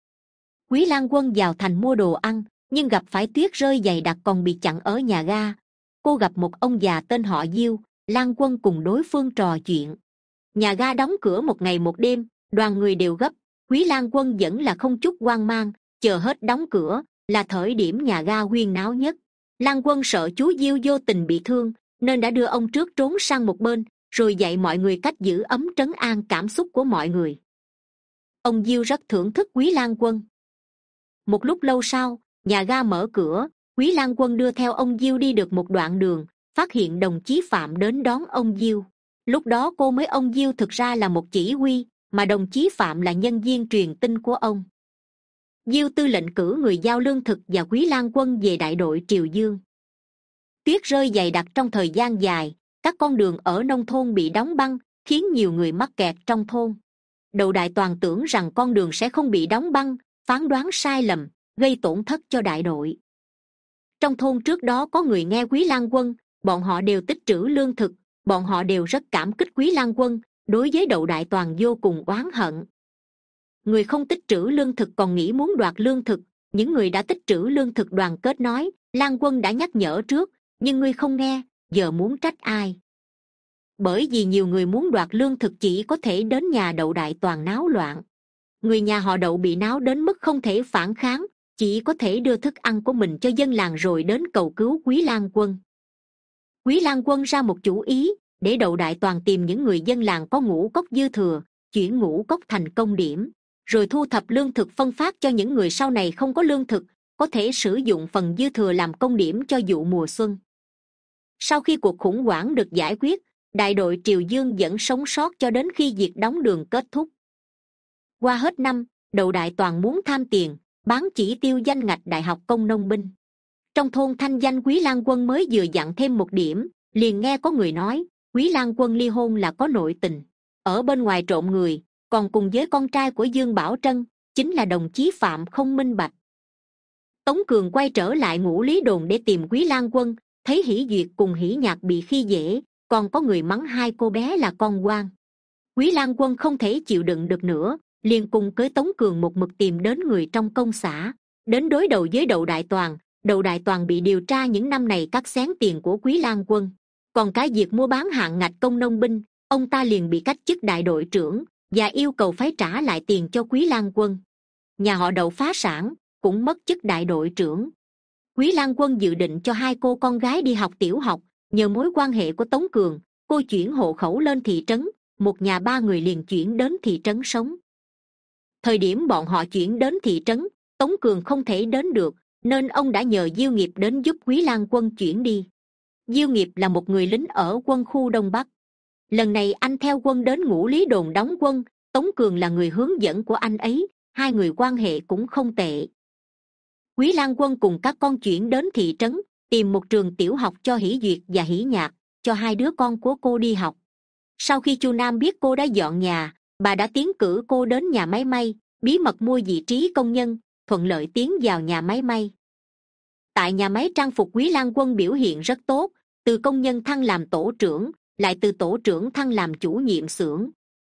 Quý Lang Quân vào thành mua đồ ăn, nhưng gặp phải tuyết rơi dày đặc còn bị chặn ở nhà ga. Cô gặp một ông già tên họ Diêu, Lang Quân cùng đối phương trò chuyện. Nhà ga đóng cửa một ngày một đêm, đoàn người đều gấp. Quý Lang Quân vẫn là không chút hoang mang, chờ hết đóng cửa là thời điểm nhà ga huyên náo nhất. Lang Quân sợ chú Diêu vô tình bị thương, nên đã đưa ông trước trốn sang một bên, rồi dạy mọi người cách giữ ấm trấn an cảm xúc của mọi người. Ông Diêu rất thưởng thức Quý Lang Quân. Một lúc lâu sau, nhà ga mở cửa, Quý Lang Quân đưa theo ông Diêu đi được một đoạn đường, phát hiện đồng chí Phạm đến đón ông Diêu. Lúc đó cô mới ông Diêu thực ra là một chỉ huy, mà đồng chí Phạm là nhân viên truyền tin của ông. Diêu tư lệnh cử người giao lương thực và Quý Lang Quân về đại đội Triều Dương. Tuyết rơi dày đặc trong thời gian dài, các con đường ở nông thôn bị đóng băng, khiến nhiều người mắc kẹt trong thôn. Đậu Đại Toàn tưởng rằng con đường sẽ không bị đóng băng, phán đoán sai lầm, gây tổn thất cho đại đội. Trong thôn trước đó có người nghe Quý Lang Quân, bọn họ đều tích trữ lương thực, bọn họ đều rất cảm kích Quý Lang Quân, đối với Đậu Đại Toàn vô cùng oán hận. Người không tích trữ lương thực còn nghĩ muốn đoạt lương thực, những người đã tích trữ lương thực đoàn kết nói, Lang Quân đã nhắc nhở trước, nhưng ngươi không nghe, giờ muốn trách ai? Bởi vì nhiều người muốn đoạt lương thực chỉ có thể đến nhà Đậu Đại Toàn náo loạn. Người nhà họ Đậu bị náo đến mức không thể phản kháng, chỉ có thể đưa thức ăn của mình cho dân làng rồi đến cầu cứu Quý Lang Quân. Quý Lang Quân ra một chủ ý, để Đậu Đại Toàn tìm những người dân làng có ngũ cốc dư thừa, chuyển ngũ cốc thành công điểm, rồi thu thập lương thực phân phát cho những người sau này không có lương thực, có thể sử dụng phần dư thừa làm công điểm cho vụ mùa xuân. Sau khi cuộc khủng hoảng được giải quyết, đại đội Triều Dương vẫn sống sót cho đến khi việc đóng đường kết thúc. Qua hết năm, Đậu Đại Toàn muốn tham tiền, bán chỉ tiêu danh ngạch đại học công nông binh. Trong thôn thanh danh Quý Lang Quân mới vừa dặn thêm một điểm, liền nghe có người nói Quý Lang Quân ly hôn là có nội tình, ở bên ngoài trộm người, còn cùng với con trai của Dương Bảo Trân, chính là đồng chí Phạm không minh bạch. Tống Cường quay trở lại Ngũ Lý Đồn để tìm Quý Lang Quân, thấy Hỷ Duyệt cùng Hỷ Nhạc bị khi dễ, còn có người mắng hai cô bé là con quan. Quý Lang Quân không thể chịu đựng được nữa, liền cùng cưới Tống Cường một mực tìm đến người trong công xã, đến đối đầu với Đậu Đại Toàn. Đậu Đại Toàn bị điều tra những năm này cắt xén tiền của Quý Lang Quân, còn cái việc mua bán hạn ngạch công nông binh, ông ta liền bị cách chức đại đội trưởng và yêu cầu phải trả lại tiền cho Quý Lang Quân. Nhà họ Đậu phá sản, cũng mất chức đại đội trưởng. Quý Lang Quân dự định cho hai cô con gái đi học tiểu học, nhờ mối quan hệ của Tống Cường, cô chuyển hộ khẩu lên thị trấn, một nhà ba người liền chuyển đến thị trấn sống. Thời điểm bọn họ chuyển đến thị trấn, Tống Cường không thể đến được, nên ông đã nhờ Diêu Nghiệp đến giúp Quý Lang Quân chuyển đi. Diêu Nghiệp là một người lính ở quân khu Đông Bắc. Lần này anh theo quân đến Ngũ Lý Đồn đóng quân, Tống Cường là người hướng dẫn của anh ấy, hai người quan hệ cũng không tệ. Quý Lang Quân cùng các con chuyển đến thị trấn, tìm một trường tiểu học cho Hỷ Duyệt và Hỷ Nhạc, cho hai đứa con của cô đi học. Sau khi Chu Nam biết cô đã dọn nhà, bà đã tiến cử cô đến nhà máy may, bí mật mua vị trí công nhân, thuận lợi tiến vào nhà máy may. Tại nhà máy trang phục, Quý Lang Quân biểu hiện rất tốt, từ công nhân thăng làm tổ trưởng, lại từ tổ trưởng thăng làm chủ nhiệm xưởng.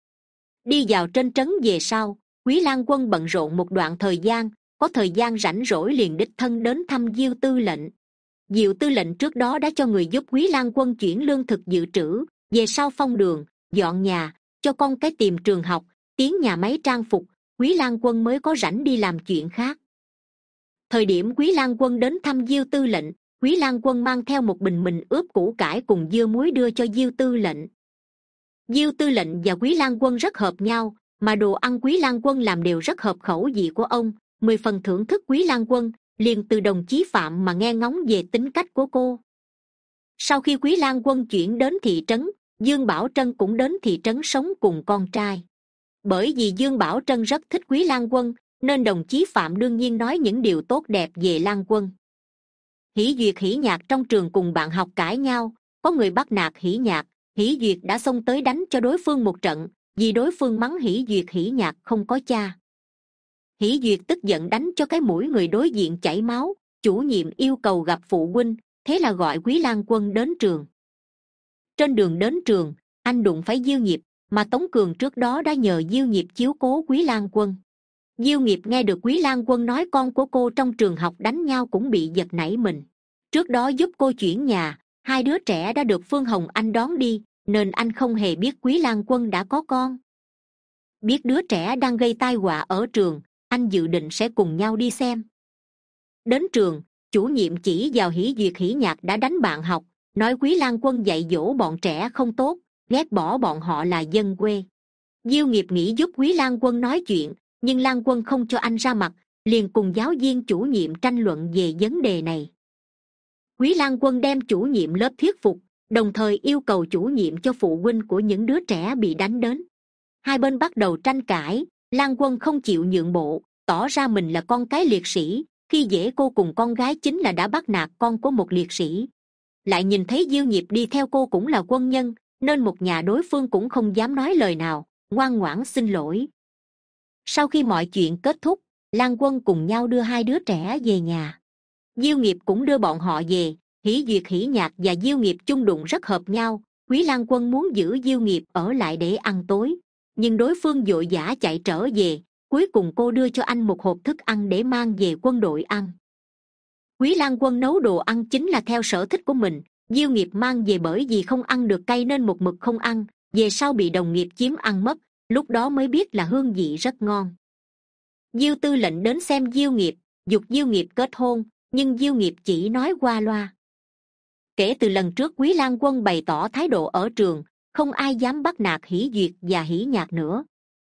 Đi vào trên trấn về sau, Quý Lang Quân bận rộn một đoạn thời gian, có thời gian rảnh rỗi liền đích thân đến thăm Diêu Tư lệnh. Diêu Tư lệnh trước đó đã cho người giúp Quý Lang Quân chuyển lương thực dự trữ, về sau phong đường, dọn nhà, cho con cái tìm trường học, tiến nhà máy trang phục, Quý Lang Quân mới có rảnh đi làm chuyện khác. Thời điểm Quý Lang Quân đến thăm Diêu Tư lệnh, Quý Lang Quân mang theo một bình mình ướp củ cải cùng dưa muối đưa cho Diêu Tư lệnh. Diêu Tư lệnh và Quý Lang Quân rất hợp nhau, mà đồ ăn Quý Lang Quân làm đều rất hợp khẩu vị của ông, mười phần thưởng thức Quý Lang Quân, liền từ đồng chí Phạm mà nghe ngóng về tính cách của cô. Sau khi Quý Lang Quân chuyển đến thị trấn, Dương Bảo Trân cũng đến thị trấn sống cùng con trai. Bởi vì Dương Bảo Trân rất thích Quý Lang Quân, nên đồng chí Phạm đương nhiên nói những điều tốt đẹp về Lang Quân. Hỷ Duyệt Hỷ Nhạc trong trường cùng bạn học cãi nhau, có người bắt nạt Hỷ Nhạc, Hỷ Duyệt đã xông tới đánh cho đối phương một trận, vì đối phương mắng Hỷ Duyệt Hỷ Nhạc không có cha. Hỷ Duyệt tức giận đánh cho cái mũi người đối diện chảy máu, chủ nhiệm yêu cầu gặp phụ huynh, thế là gọi Quý Lang Quân đến trường. Trên đường đến trường, anh đụng phải Diêu Nghiệp, mà Tống Cường trước đó đã nhờ Diêu Nghiệp chiếu cố Quý Lang Quân. Diêu Nghiệp nghe được Quý Lang Quân nói con của cô trong trường học đánh nhau cũng bị giật nảy mình. Trước đó giúp cô chuyển nhà, hai đứa trẻ đã được Phương Hồng Anh đón đi, nên anh không hề biết Quý Lang Quân đã có con. Biết đứa trẻ đang gây tai họa ở trường, anh dự định sẽ cùng nhau đi xem. Đến trường, chủ nhiệm chỉ vào Hỷ Duyệt Hỷ Nhạc đã đánh bạn học, nói Quý Lang Quân dạy dỗ bọn trẻ không tốt, ghét bỏ bọn họ là dân quê. Diêu Nghiệp nghĩ giúp Quý Lang Quân nói chuyện, nhưng Lang Quân không cho anh ra mặt, liền cùng giáo viên chủ nhiệm tranh luận về vấn đề này. Quý Lang Quân đem chủ nhiệm lớp thuyết phục, đồng thời yêu cầu chủ nhiệm cho phụ huynh của những đứa trẻ bị đánh đến. Hai bên bắt đầu tranh cãi, Lang Quân không chịu nhượng bộ, tỏ ra mình là con cái liệt sĩ, khi dễ cô cùng con gái chính là đã bắt nạt con của một liệt sĩ. Lại nhìn thấy Diêu Nghiệp đi theo cô cũng là quân nhân, nên một nhà đối phương cũng không dám nói lời nào, ngoan ngoãn xin lỗi. Sau khi mọi chuyện kết thúc, Lang Quân cùng nhau đưa hai đứa trẻ về nhà. Diêu Nghiệp cũng đưa bọn họ về. Hỷ Duyệt Hỷ Nhạc và Diêu Nghiệp chung đụng rất hợp nhau. Quý Lang Quân muốn giữ Diêu Nghiệp ở lại để ăn tối, nhưng đối phương vội vã chạy trở về. Cuối cùng cô đưa cho anh một hộp thức ăn để mang về quân đội ăn. Quý Lang Quân nấu đồ ăn chính là theo sở thích của mình. Diêu Nghiệp mang về bởi vì không ăn được cay nên một mực không ăn, về sau bị đồng nghiệp chiếm ăn mất, lúc đó mới biết là hương vị rất ngon. Diêu Tư lệnh đến xem Diêu Nghiệp, giục Diêu Nghiệp kết hôn, nhưng Diêu Nghiệp chỉ nói qua loa. Kể từ lần trước Quý Lang Quân bày tỏ thái độ ở trường, không ai dám bắt nạt Hỷ Duyệt và Hỷ Nhạc nữa.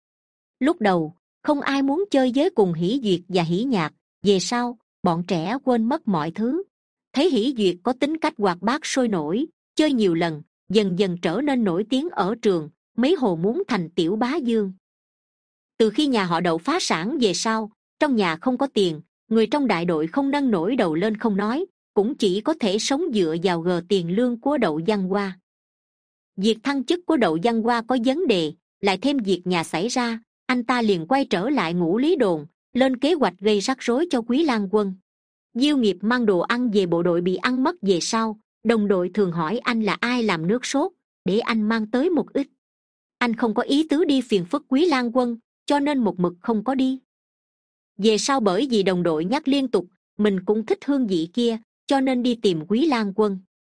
Lúc đầu không ai muốn chơi với cùng Hỷ Duyệt và Hỷ Nhạc, về sau bọn trẻ quên mất mọi thứ. Thấy Hỷ Duyệt có tính cách hoạt bát sôi nổi, chơi nhiều lần, dần dần trở nên nổi tiếng ở trường, mấy hồ muốn thành tiểu bá dương. Từ khi nhà họ Đậu phá sản về sau, trong nhà không có tiền, người trong đại đội không nâng nổi đầu lên không nói, cũng chỉ có thể sống dựa vào gờ tiền lương của Đậu Văn Hoa. Việc thăng chức của Đậu Văn Hoa có vấn đề, lại thêm việc nhà xảy ra, anh ta liền quay trở lại Ngũ Lý Đồn, lên kế hoạch gây rắc rối cho Quý Lang Quân. Diêu Nghiệp mang đồ ăn về bộ đội bị ăn mất về sau, đồng đội thường hỏi anh là ai làm nước sốt, để anh mang tới một ít. Anh không có ý tứ đi phiền phức Quý Lang Quân, cho nên một mực không có đi. Về sau bởi vì đồng đội nhắc liên tục, mình cũng thích hương vị kia, cho nên đi tìm Quý Lang Quân.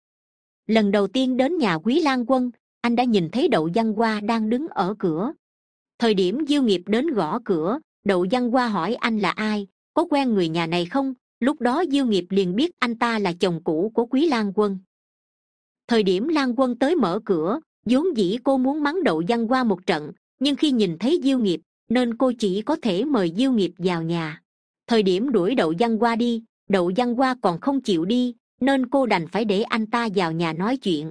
Lần đầu tiên đến nhà Quý Lang Quân, anh đã nhìn thấy Đậu Văn Hoa đang đứng ở cửa. Thời điểm Diêu Nghiệp đến gõ cửa, Đậu Văn Hoa hỏi anh là ai, có quen người nhà này không. Lúc đó Diêu Nghiệp liền biết anh ta là chồng cũ của Quý Lang Quân. Thời điểm Lang Quân tới mở cửa, vốn dĩ cô muốn mắng Đậu Văn Hoa một trận, nhưng khi nhìn thấy Diêu Nghiệp nên cô chỉ có thể mời Diêu Nghiệp vào nhà. Thời điểm đuổi Đậu Văn Hoa đi, Đậu Văn Hoa còn không chịu đi, nên cô đành phải để anh ta vào nhà nói chuyện.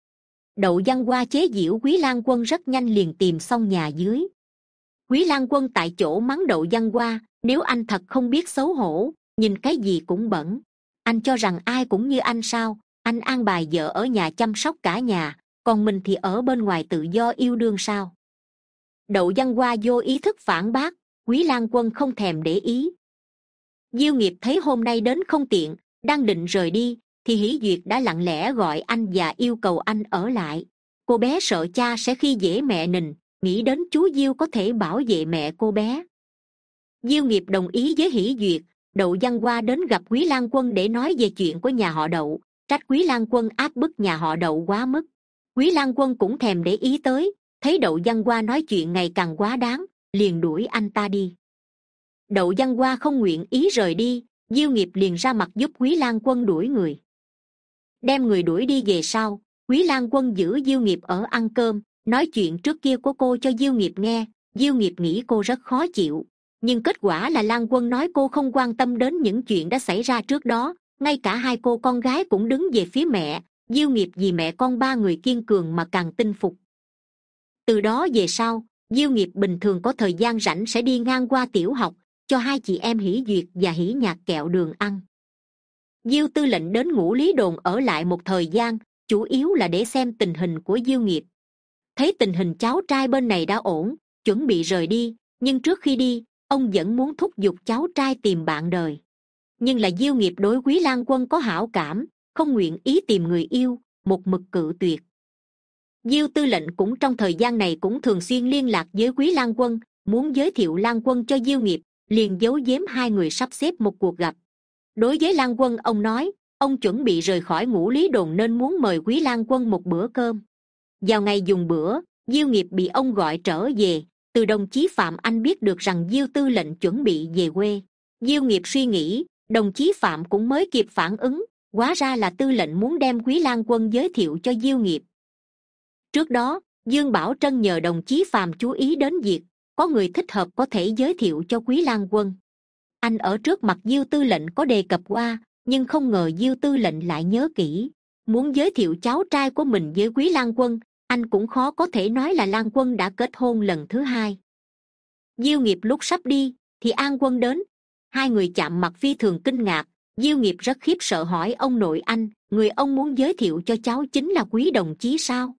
Đậu Văn Hoa chế giễu Quý Lang Quân rất nhanh liền tìm xong nhà dưới. Quý Lang Quân tại chỗ mắng Đậu Văn Hoa, nếu anh thật không biết xấu hổ, nhìn cái gì cũng bẩn. Anh cho rằng ai cũng như anh sao? Anh an bài vợ ở nhà chăm sóc cả nhà, còn mình thì ở bên ngoài tự do yêu đương sao? Đậu Văn Hoa vô ý thức phản bác, Quý Lang Quân không thèm để ý. Diêu Nghiệp thấy hôm nay đến không tiện, đang định rời đi, thì Hỷ Duyệt đã lặng lẽ gọi anh và yêu cầu anh ở lại. Cô bé sợ cha sẽ khi dễ mẹ mình, nghĩ đến chú Diêu có thể bảo vệ mẹ cô bé. Diêu Nghiệp đồng ý với Hỷ Duyệt. Đậu Văn Hoa đến gặp Quý Lang Quân để nói về chuyện của nhà họ Đậu, trách Quý Lang Quân áp bức nhà họ Đậu quá mức. Quý Lang Quân cũng thèm để ý tới, thấy Đậu Văn Hoa nói chuyện ngày càng quá đáng, liền đuổi anh ta đi. Đậu Văn Hoa không nguyện ý rời đi, Diêu Nghiệp liền ra mặt giúp Quý Lang Quân đuổi người. Đem người đuổi đi về sau, Quý Lang Quân giữ Diêu Nghiệp ở ăn cơm, nói chuyện trước kia của cô cho Diêu Nghiệp nghe. Diêu Nghiệp nghĩ cô rất khó chịu, nhưng kết quả là Lang Quân nói cô không quan tâm đến những chuyện đã xảy ra trước đó, ngay cả hai cô con gái cũng đứng về phía mẹ. Diêu Nghiệp vì mẹ con ba người kiên cường mà càng tin phục. Từ đó về sau, Diêu Nghiệp bình thường có thời gian rảnh sẽ đi ngang qua tiểu học, cho hai chị em Hỷ Duyệt và Hỷ Nhạc kẹo đường ăn. Diêu Tư lệnh đến Ngũ Lý Đồn ở lại một thời gian, chủ yếu là để xem tình hình của Diêu Nghiệp. Thấy tình hình cháu trai bên này đã ổn, chuẩn bị rời đi, nhưng trước khi đi, ông vẫn muốn thúc giục cháu trai tìm bạn đời. Nhưng là Diêu Nghiệp đối Quý Lang Quân có hảo cảm, không nguyện ý tìm người yêu, một mực cự tuyệt. Diêu Tư lệnh cũng trong thời gian này cũng thường xuyên liên lạc với Quý Lang Quân, muốn giới thiệu Lang Quân cho Diêu Nghiệp, liền giấu giếm hai người sắp xếp một cuộc gặp. Đối với Lang Quân, ông nói ông chuẩn bị rời khỏi Ngũ Lý Đồn nên muốn mời Quý Lang Quân một bữa cơm. Vào ngày dùng bữa, Diêu Nghiệp bị ông gọi trở về. Từ đồng chí Phạm Anh biết được rằng Diêu Tư lệnh chuẩn bị về quê. Diêu Nghiệp suy nghĩ, đồng chí Phạm cũng mới kịp phản ứng, hóa ra là Tư lệnh muốn đem Quý Lang Quân giới thiệu cho Diêu Nghiệp. Trước đó, Dương Bảo Trân nhờ đồng chí Phạm chú ý đến việc có người thích hợp có thể giới thiệu cho Quý Lang Quân. Anh ở trước mặt Diêu Tư lệnh có đề cập qua, nhưng không ngờ Diêu Tư lệnh lại nhớ kỹ, muốn giới thiệu cháu trai của mình với Quý Lang Quân. Anh cũng khó có thể nói là Lang Quân đã kết hôn lần thứ hai. Diêu Nghiệp lúc sắp đi thì An Quân đến, hai người chạm mặt phi thường kinh ngạc. Diêu Nghiệp rất khiếp sợ hỏi ông nội anh, người ông muốn giới thiệu cho cháu chính là Quý đồng chí sao?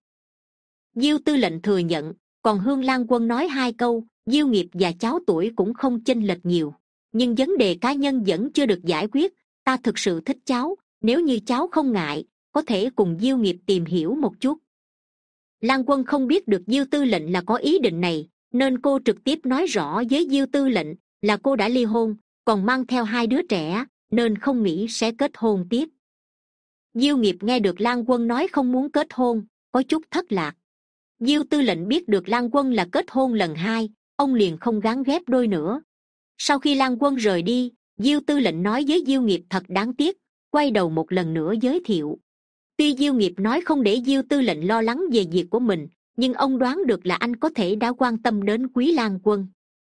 Diêu Tư lệnh thừa nhận, còn Hương Lang Quân nói hai câu. Diêu Nghiệp và cháu tuổi cũng không chênh lệch nhiều, nhưng vấn đề cá nhân vẫn chưa được giải quyết. Ta thực sự thích cháu, nếu như cháu không ngại, có thể cùng Diêu Nghiệp tìm hiểu một chút. Lang Quân không biết được Diêu Tư lệnh là có ý định này, nên cô trực tiếp nói rõ với Diêu Tư lệnh là cô đã ly hôn, còn mang theo hai đứa trẻ, nên không nghĩ sẽ kết hôn tiếp. Diêu Nghiệp nghe được Lang Quân nói không muốn kết hôn, có chút thất lạc. Diêu Tư lệnh biết được Lang Quân là kết hôn lần hai, ông liền không gán ghép đôi nữa. Sau khi Lang Quân rời đi, Diêu Tư lệnh nói với Diêu Nghiệp thật đáng tiếc, quay đầu một lần nữa giới thiệu. Tuy Diêu Nghiệp nói không để Diêu Tư lệnh lo lắng về việc của mình, nhưng ông đoán được là anh có thể đã quan tâm đến Quý Lang Quân.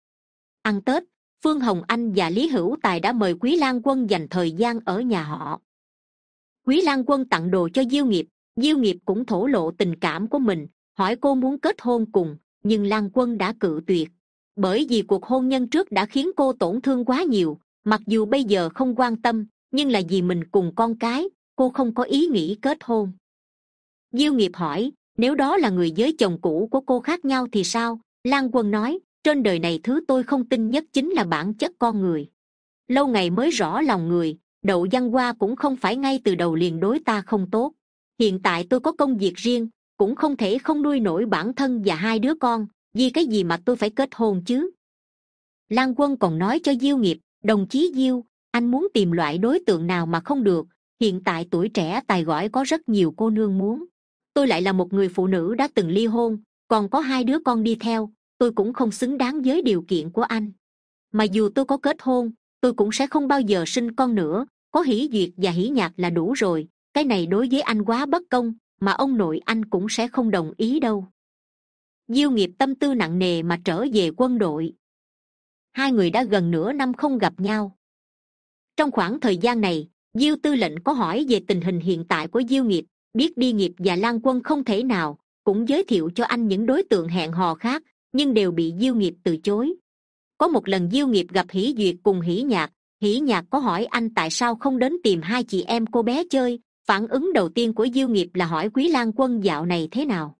Ăn Tết, Phương Hồng Anh và Lý Hữu Tài đã mời Quý Lang Quân dành thời gian ở nhà họ. Quý Lang Quân tặng đồ cho Diêu Nghiệp, Diêu Nghiệp cũng thổ lộ tình cảm của mình, hỏi cô muốn kết hôn cùng, nhưng Lang Quân đã cự tuyệt. Bởi vì cuộc hôn nhân trước đã khiến cô tổn thương quá nhiều, mặc dù bây giờ không quan tâm, nhưng là vì mình cùng con cái, cô không có ý nghĩ kết hôn. Diêu Nghiệp hỏi, nếu đó là người với chồng cũ của cô khác nhau thì sao? Lang Quân nói, trên đời này thứ tôi không tin nhất chính là bản chất con người. Lâu ngày mới rõ lòng người, Đậu Văn Hoa cũng không phải ngay từ đầu liền đối ta không tốt. Hiện tại tôi có công việc riêng, cũng không thể không nuôi nổi bản thân và hai đứa con, vì cái gì mà tôi phải kết hôn chứ? Lang Quân còn nói cho Diêu Nghiệp, đồng chí Diêu, anh muốn tìm loại đối tượng nào mà không được, hiện tại tuổi trẻ tài giỏi có rất nhiều cô nương muốn. Tôi lại là một người phụ nữ đã từng ly hôn, còn có hai đứa con đi theo, tôi cũng không xứng đáng với điều kiện của anh. Mà dù tôi có kết hôn, tôi cũng sẽ không bao giờ sinh con nữa, có Hỷ Duyệt và Hỷ Nhạc là đủ rồi, cái này đối với anh quá bất công, mà ông nội anh cũng sẽ không đồng ý đâu. Diêu Nghiệp tâm tư nặng nề mà trở về quân đội. Hai người đã gần nửa năm không gặp nhau. Trong khoảng thời gian này, Diêu Tư lệnh có hỏi về tình hình hiện tại của Diêu Nghiệp, biết đi Nghiệp và Lang Quân không thể nào, cũng giới thiệu cho anh những đối tượng hẹn hò khác, nhưng đều bị Diêu Nghiệp từ chối. Có một lần Diêu Nghiệp gặp Hỷ Duyệt cùng Hỷ Nhạc, Hỷ Nhạc có hỏi anh tại sao không đến tìm hai chị em cô bé chơi, phản ứng đầu tiên của Diêu Nghiệp là hỏi Quý Lang Quân dạo này thế nào.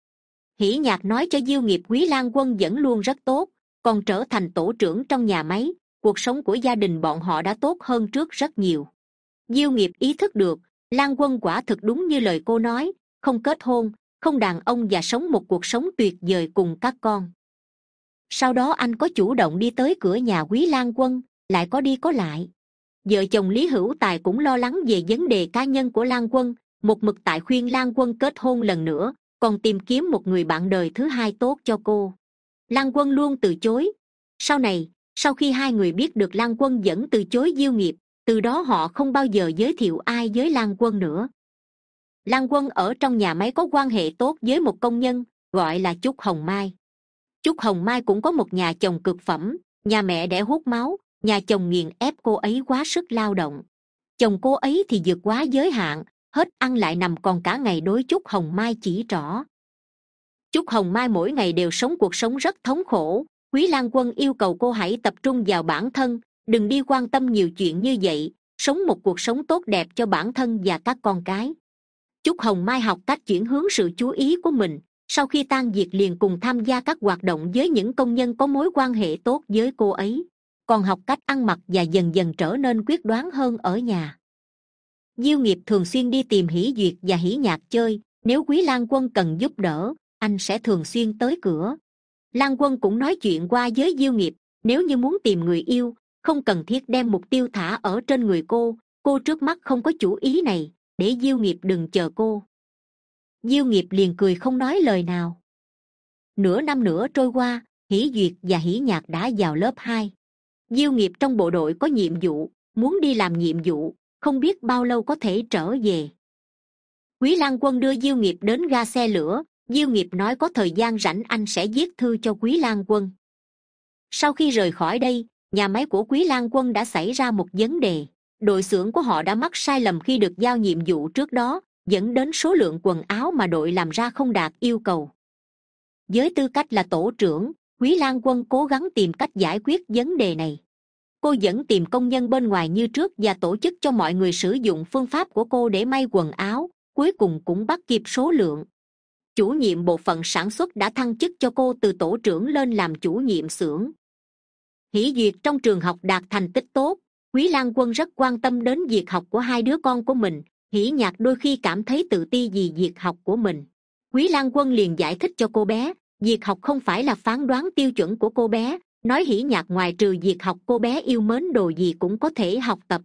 Hỷ Nhạc nói cho Diêu Nghiệp Quý Lang Quân vẫn luôn rất tốt, còn trở thành tổ trưởng trong nhà máy, cuộc sống của gia đình bọn họ đã tốt hơn trước rất nhiều. Diêu Nghiệp ý thức được, Lang Quân quả thực đúng như lời cô nói, không kết hôn, không đàn ông và sống một cuộc sống tuyệt vời cùng các con. Sau đó anh có chủ động đi tới cửa nhà Quý Lang Quân, lại có đi có lại. Vợ chồng Lý Hữu Tài cũng lo lắng về vấn đề cá nhân của Lang Quân, một mực tại khuyên Lang Quân kết hôn lần nữa, còn tìm kiếm một người bạn đời thứ hai tốt cho cô. Lang Quân luôn từ chối. Sau này, sau khi hai người biết được Lang Quân vẫn từ chối Diêu Nghiệp, từ đó họ không bao giờ giới thiệu ai với Lang Quân nữa. Lang Quân ở trong nhà máy có quan hệ tốt với một công nhân, gọi là Trúc Hồng Mai. Trúc Hồng Mai cũng có một nhà chồng cực phẩm, nhà mẹ đẻ hút máu, nhà chồng nghiền ép cô ấy quá sức lao động. Chồng cô ấy thì vượt quá giới hạn, hết ăn lại nằm còn cả ngày đối Trúc Hồng Mai chỉ trỏ. Trúc Hồng Mai mỗi ngày đều sống cuộc sống rất thống khổ. Quý Lang Quân yêu cầu cô hãy tập trung vào bản thân, đừng đi quan tâm nhiều chuyện như vậy, sống một cuộc sống tốt đẹp cho bản thân và các con cái. Trúc Hồng Mai học cách chuyển hướng sự chú ý của mình, sau khi tan việc liền cùng tham gia các hoạt động với những công nhân có mối quan hệ tốt với cô ấy, còn học cách ăn mặc và dần dần trở nên quyết đoán hơn ở nhà. Diêu Nghiệp thường xuyên đi tìm Hỷ Duyệt và Hỷ Nhạc chơi, nếu Quý Lang Quân cần giúp đỡ, anh sẽ thường xuyên tới cửa. Lang Quân cũng nói chuyện qua với Diêu Nghiệp, nếu như muốn tìm người yêu, không cần thiết đem mục tiêu thả ở trên người cô, cô trước mắt không có chủ ý này, để Diêu Nghiệp đừng chờ cô. Diêu Nghiệp liền cười không nói lời nào. Nửa năm nữa trôi qua, Hỷ Duyệt và Hỷ Nhạc đã vào lớp hai. Diêu Nghiệp trong bộ đội có nhiệm vụ, muốn đi làm nhiệm vụ, không biết bao lâu có thể trở về. Quý Lang Quân đưa Diêu Nghiệp đến ga xe lửa, Diêu Nghiệp nói có thời gian rảnh anh sẽ viết thư cho Quý Lang Quân. Sau khi rời khỏi đây, nhà máy của Quý Lang Quân đã xảy ra một vấn đề. Đội xưởng của họ đã mắc sai lầm khi được giao nhiệm vụ trước đó, dẫn đến số lượng quần áo mà đội làm ra không đạt yêu cầu. Với tư cách là tổ trưởng, Quý Lang Quân cố gắng tìm cách giải quyết vấn đề này. Cô vẫn tìm công nhân bên ngoài như trước và tổ chức cho mọi người sử dụng phương pháp của cô để may quần áo, cuối cùng cũng bắt kịp số lượng. Chủ nhiệm bộ phận sản xuất đã thăng chức cho cô từ tổ trưởng lên làm chủ nhiệm xưởng. Hỷ Duyệt trong trường học đạt thành tích tốt, Quý Lang Quân rất quan tâm đến việc học của hai đứa con của mình. Hỷ Nhạc đôi khi cảm thấy tự ti vì việc học của mình. Quý Lang Quân liền giải thích cho cô bé, việc học không phải là phán đoán tiêu chuẩn của cô bé, nói Hỷ Nhạc ngoài trừ việc học cô bé yêu mến đồ gì cũng có thể học tập.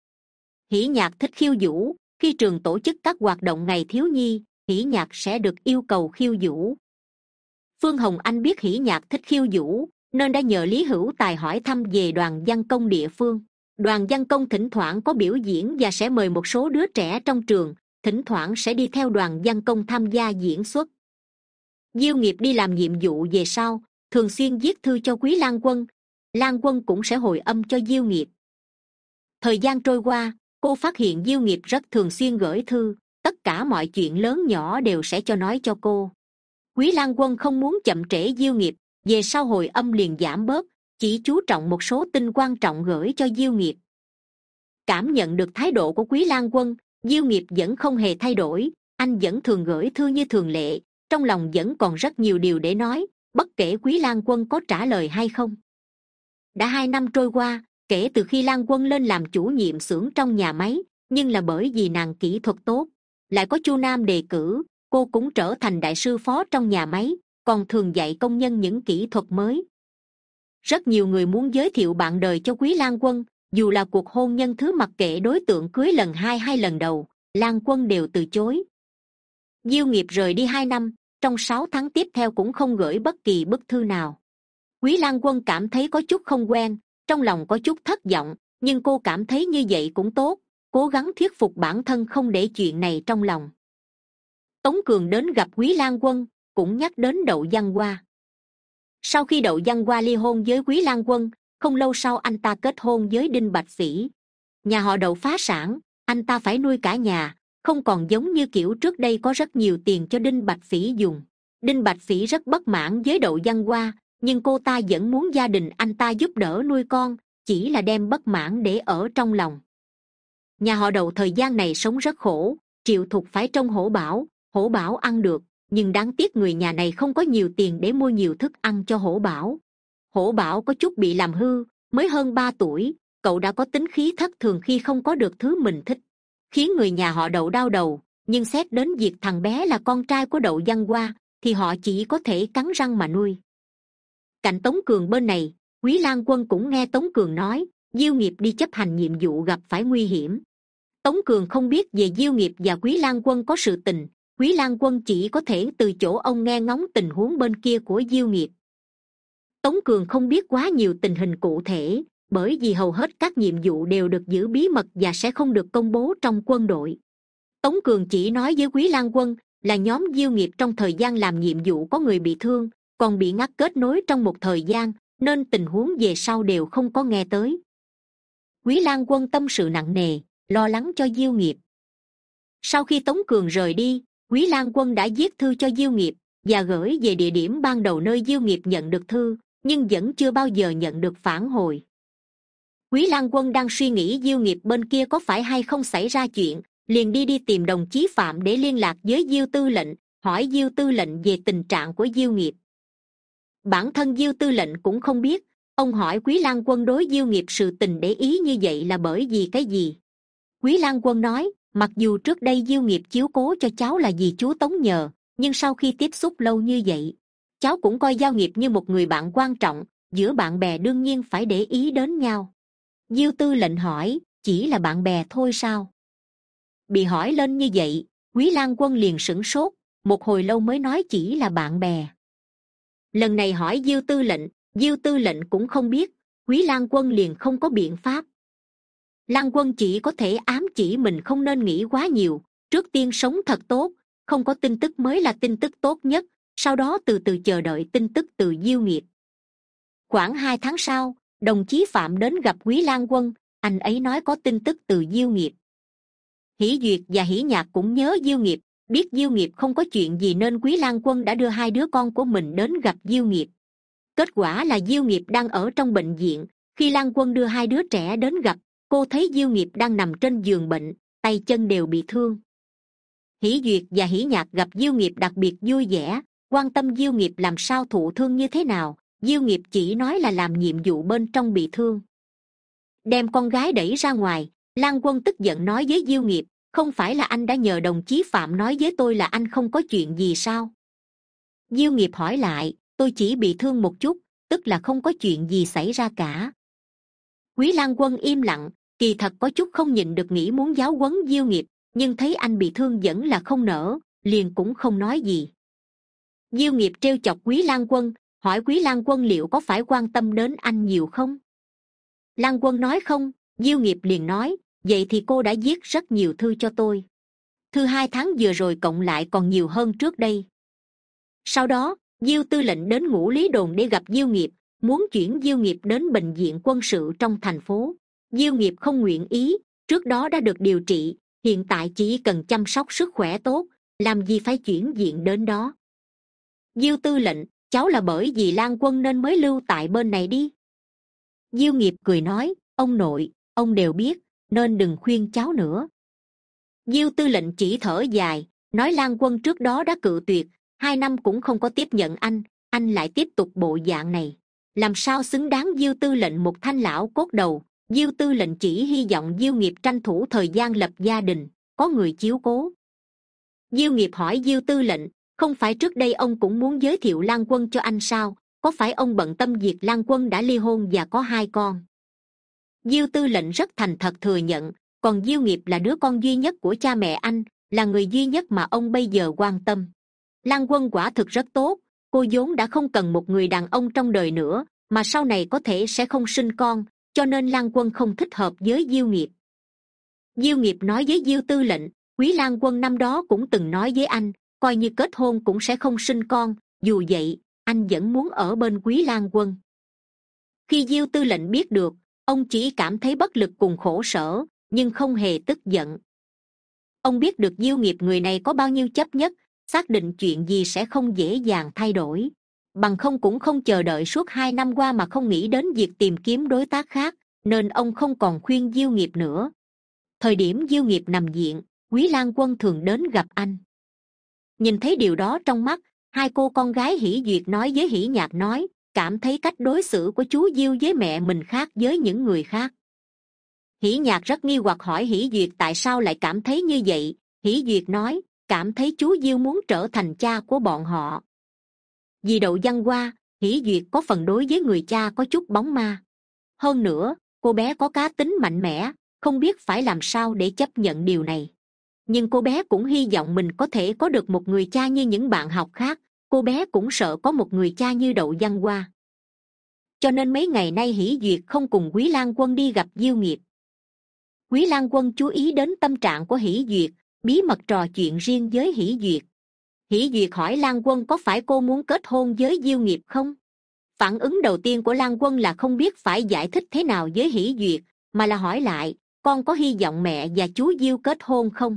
Hỷ Nhạc thích khiêu vũ, khi trường tổ chức các hoạt động ngày thiếu nhi, Hỷ Nhạc sẽ được yêu cầu khiêu vũ. Phương Hồng Anh biết Hỷ Nhạc thích khiêu vũ, nên đã nhờ Lý Hữu Tài hỏi thăm về đoàn văn công địa phương. Đoàn văn công thỉnh thoảng có biểu diễn và sẽ mời một số đứa trẻ trong trường, thỉnh thoảng sẽ đi theo đoàn văn công tham gia diễn xuất. Diêu nghiệp đi làm nhiệm vụ về sau, thường xuyên viết thư cho Quý Lang Quân. Lang Quân cũng sẽ hồi âm cho Diêu nghiệp. Thời gian trôi qua, cô phát hiện Diêu nghiệp rất thường xuyên gửi thư, tất cả mọi chuyện lớn nhỏ đều sẽ cho nói cho cô. Quý Lang Quân không muốn chậm trễ Diêu nghiệp, về sau hồi âm liền giảm bớt, chỉ chú trọng một số tin quan trọng gửi cho Diêu nghiệp. Cảm nhận được thái độ của Quý Lang Quân, Diêu nghiệp vẫn không hề thay đổi, anh vẫn thường gửi thư như thường lệ, trong lòng vẫn còn rất nhiều điều để nói, bất kể Quý Lang Quân có trả lời hay không. Đã hai năm trôi qua, kể từ khi Lang Quân lên làm chủ nhiệm xưởng trong nhà máy, nhưng là bởi vì nàng kỹ thuật tốt, lại có Chu Nam đề cử, cô cũng trở thành đại sư phó trong nhà máy, còn thường dạy công nhân những kỹ thuật mới. Rất nhiều người muốn giới thiệu bạn đời cho Quý Lang Quân, dù là cuộc hôn nhân thứ mặc kệ đối tượng cưới lần hai hay lần đầu, Lang Quân đều từ chối. Diêu nghiệp rời đi hai năm, trong sáu tháng tiếp theo cũng không gửi bất kỳ bức thư nào. Quý Lang Quân cảm thấy có chút không quen, trong lòng có chút thất vọng, nhưng cô cảm thấy như vậy cũng tốt, cố gắng thuyết phục bản thân không để chuyện này trong lòng. Tống Cường đến gặp Quý Lang Quân, cũng nhắc đến Đậu Văn Hoa. Sau khi Đậu Văn Hoa ly hôn với Quý Lang Quân, không lâu sau anh ta kết hôn với Đinh Bạch Phỉ. Nhà họ Đậu phá sản, anh ta phải nuôi cả nhà, không còn giống như kiểu trước đây có rất nhiều tiền cho Đinh Bạch Phỉ dùng. Đinh Bạch Phỉ rất bất mãn với Đậu Văn Hoa, nhưng cô ta vẫn muốn gia đình anh ta giúp đỡ nuôi con, chỉ là đem bất mãn để ở trong lòng. Nhà họ Đậu thời gian này sống rất khổ, Triệu Thục phải trông Hổ Bảo, Hổ Bảo ăn được, nhưng đáng tiếc người nhà này không có nhiều tiền để mua nhiều thức ăn cho Hổ Bảo. Hổ Bảo có chút bị làm hư, mới hơn ba tuổi, cậu đã có tính khí thất thường khi không có được thứ mình thích, khiến người nhà họ Đậu đau đầu. Nhưng xét đến việc thằng bé là con trai của Đậu Văn Hoa, thì họ chỉ có thể cắn răng mà nuôi. Cạnh Tống Cường bên này, Quý Lang Quân cũng nghe Tống Cường nói Diêu nghiệp đi chấp hành nhiệm vụ gặp phải nguy hiểm. Tống Cường không biết về Diêu nghiệp và Quý Lang Quân có sự tình, Quý Lang Quân chỉ có thể từ chỗ ông nghe ngóng tình huống bên kia của Diêu nghiệp. Tống Cường không biết quá nhiều tình hình cụ thể, bởi vì hầu hết các nhiệm vụ đều được giữ bí mật và sẽ không được công bố trong quân đội. Tống Cường chỉ nói với Quý Lang Quân là nhóm Diêu nghiệp trong thời gian làm nhiệm vụ có người bị thương, còn bị ngắt kết nối trong một thời gian, nên tình huống về sau đều không có nghe tới. Quý Lang Quân tâm sự nặng nề, lo lắng cho Diêu nghiệp. Sau khi Tống Cường rời đi, Quý Lang Quân đã viết thư cho Diêu nghiệp và gửi về địa điểm ban đầu nơi Diêu nghiệp nhận được thư, nhưng vẫn chưa bao giờ nhận được phản hồi. Quý Lang Quân đang suy nghĩ Diêu nghiệp bên kia có phải hay không xảy ra chuyện, liền đi đi tìm đồng chí Phạm để liên lạc với Diêu tư lệnh, hỏi Diêu tư lệnh về tình trạng của Diêu nghiệp. Bản thân Diêu tư lệnh cũng không biết, ông hỏi Quý Lang Quân đối Diêu nghiệp sự tình để ý như vậy là bởi vì cái gì. Quý Lang Quân nói, mặc dù trước đây Diêu nghiệp chiếu cố cho cháu là vì chú Tống nhờ, nhưng sau khi tiếp xúc lâu như vậy, cháu cũng coi Giao nghiệp như một người bạn quan trọng, giữa bạn bè đương nhiên phải để ý đến nhau. Diêu tư lệnh hỏi, chỉ là bạn bè thôi sao? Bị hỏi lên như vậy, Quý Lang Quân liền sửng sốt, một hồi lâu mới nói chỉ là bạn bè. Lần này hỏi Diêu tư lệnh, Diêu tư lệnh cũng không biết, Quý Lang Quân liền không có biện pháp. Lang Quân chỉ có thể ám chỉ mình không nên nghĩ quá nhiều, trước tiên sống thật tốt, không có tin tức mới là tin tức tốt nhất, sau đó từ từ chờ đợi tin tức từ Diêu nghiệp. Khoảng hai tháng sau, đồng chí Phạm đến gặp Quý Lang Quân, anh ấy nói có tin tức từ Diêu nghiệp. Hỷ Duyệt và Hỷ Nhạc cũng nhớ Diêu nghiệp, biết Diêu nghiệp không có chuyện gì nên Quý Lang Quân đã đưa hai đứa con của mình đến gặp Diêu nghiệp. Kết quả là Diêu nghiệp đang ở trong bệnh viện, khi Lang Quân đưa hai đứa trẻ đến gặp, cô thấy Diêu nghiệp đang nằm trên giường bệnh, tay chân đều bị thương. Hỷ Duyệt và Hỷ Nhạc gặp Diêu nghiệp đặc biệt vui vẻ, quan tâm Diêu nghiệp làm sao thụ thương như thế nào. Diêu nghiệp chỉ nói là làm nhiệm vụ bên trong bị thương. Đem con gái đẩy ra ngoài, Lang Quân tức giận nói với Diêu nghiệp, không phải là anh đã nhờ đồng chí Phạm nói với tôi là anh không có chuyện gì sao? Diêu nghiệp hỏi lại, tôi chỉ bị thương một chút, tức là không có chuyện gì xảy ra cả. Quý Lang Quân im lặng, kỳ thật có chút không nhịn được nghĩ muốn giáo huấn Diêu nghiệp, nhưng thấy anh bị thương vẫn là không nỡ, liền cũng không nói gì. Diêu nghiệp trêu chọc Quý Lang Quân, hỏi Quý Lang Quân liệu có phải quan tâm đến anh nhiều không? Lang Quân nói không, Diêu Nghiệp liền nói, vậy thì cô đã viết rất nhiều thư cho tôi. Thư hai tháng vừa rồi cộng lại còn nhiều hơn trước đây. Sau đó Diêu tư lệnh đến Ngũ Lý đồn để gặp Diêu Nghiệp, muốn chuyển Diêu Nghiệp đến bệnh viện quân sự trong thành phố. Diêu Nghiệp không nguyện ý, trước đó đã được điều trị, hiện tại chỉ cần chăm sóc sức khỏe tốt, làm gì phải chuyển viện đến đó. Diêu tư lệnh, cháu là bởi vì Lan Quân nên mới lưu tại bên này đi. Diêu Nghiệp cười nói, ông nội, ông đều biết, nên đừng khuyên cháu nữa. Diêu tư lệnh chỉ thở dài, nói Lan Quân trước đó đã cự tuyệt, hai năm cũng không có tiếp nhận anh, anh lại tiếp tục bộ dạng này, làm sao xứng đáng Diêu tư lệnh một thanh lão cốt đầu. Diêu tư lệnh chỉ hy vọng Diêu Nghiệp tranh thủ thời gian lập gia đình, có người chiếu cố. Diêu Nghiệp hỏi Diêu tư lệnh, không phải trước đây ông cũng muốn giới thiệu Lan Quân cho anh sao, có phải ông bận tâm việc Lan Quân đã ly hôn và có hai con? Diêu tư lệnh rất thành thật thừa nhận, còn Diêu Nghiệp là đứa con duy nhất của cha mẹ anh, là người duy nhất mà ông bây giờ quan tâm. Lan Quân quả thực rất tốt, cô vốn đã không cần một người đàn ông trong đời nữa, mà sau này có thể sẽ không sinh con, cho nên Lan Quân không thích hợp với Diêu Nghiệp. Diêu Nghiệp nói với Diêu tư lệnh, Quý Lan Quân năm đó cũng từng nói với anh, coi như kết hôn cũng sẽ không sinh con, dù vậy anh vẫn muốn ở bên Quý Lan Quân. Khi Diêu tư lệnh biết được, ông chỉ cảm thấy bất lực cùng khổ sở, nhưng không hề tức giận. Ông biết được Diêu Nghiệp người này có bao nhiêu chấp nhất, xác định chuyện gì sẽ không dễ dàng thay đổi, bằng không cũng không chờ đợi suốt hai năm qua mà không nghĩ đến việc tìm kiếm đối tác khác, nên ông không còn khuyên Diêu Nghiệp nữa. Thời điểm Diêu Nghiệp nằm viện, Quý Lan Quân thường đến gặp anh. Nhìn thấy điều đó trong mắt, hai cô con gái Hỷ Duyệt nói với Hỷ Nhạc nói, cảm thấy cách đối xử của chú Diêu với mẹ mình khác với những người khác. Hỷ Nhạc rất nghi hoặc hỏi Hỷ Duyệt tại sao lại cảm thấy như vậy. Hỷ Duyệt nói, cảm thấy chú Diêu muốn trở thành cha của bọn họ. Vì Đậu Văn Hoa, Hỷ Duyệt có phần đối với người cha có chút bóng ma. Hơn nữa, cô bé có cá tính mạnh mẽ, không biết phải làm sao để chấp nhận điều này. Nhưng cô bé cũng hy vọng mình có thể có được một người cha như những bạn học khác. Cô bé cũng sợ có một người cha như Đậu Văn Hoa. Cho nên mấy ngày nay Hỷ Duyệt không cùng Quý Lan Quân đi gặp Diêu Nghiệp. Quý Lan Quân chú ý đến tâm trạng của Hỷ Duyệt, bí mật trò chuyện riêng với Hỷ Duyệt. Hỷ Duyệt hỏi Lan Quân có phải cô muốn kết hôn với Diêu Nghiệp không? Phản ứng đầu tiên của Lan Quân là không biết phải giải thích thế nào với Hỷ Duyệt, mà là hỏi lại, con có hy vọng mẹ và chú Diêu kết hôn không?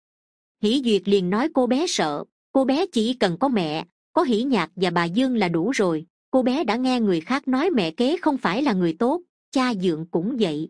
Hỷ Duyệt liền nói cô bé sợ, cô bé chỉ cần có mẹ, có Hỷ Nhạc và bà Dương là đủ rồi. Cô bé đã nghe người khác nói mẹ kế không phải là người tốt, cha dượng cũng vậy.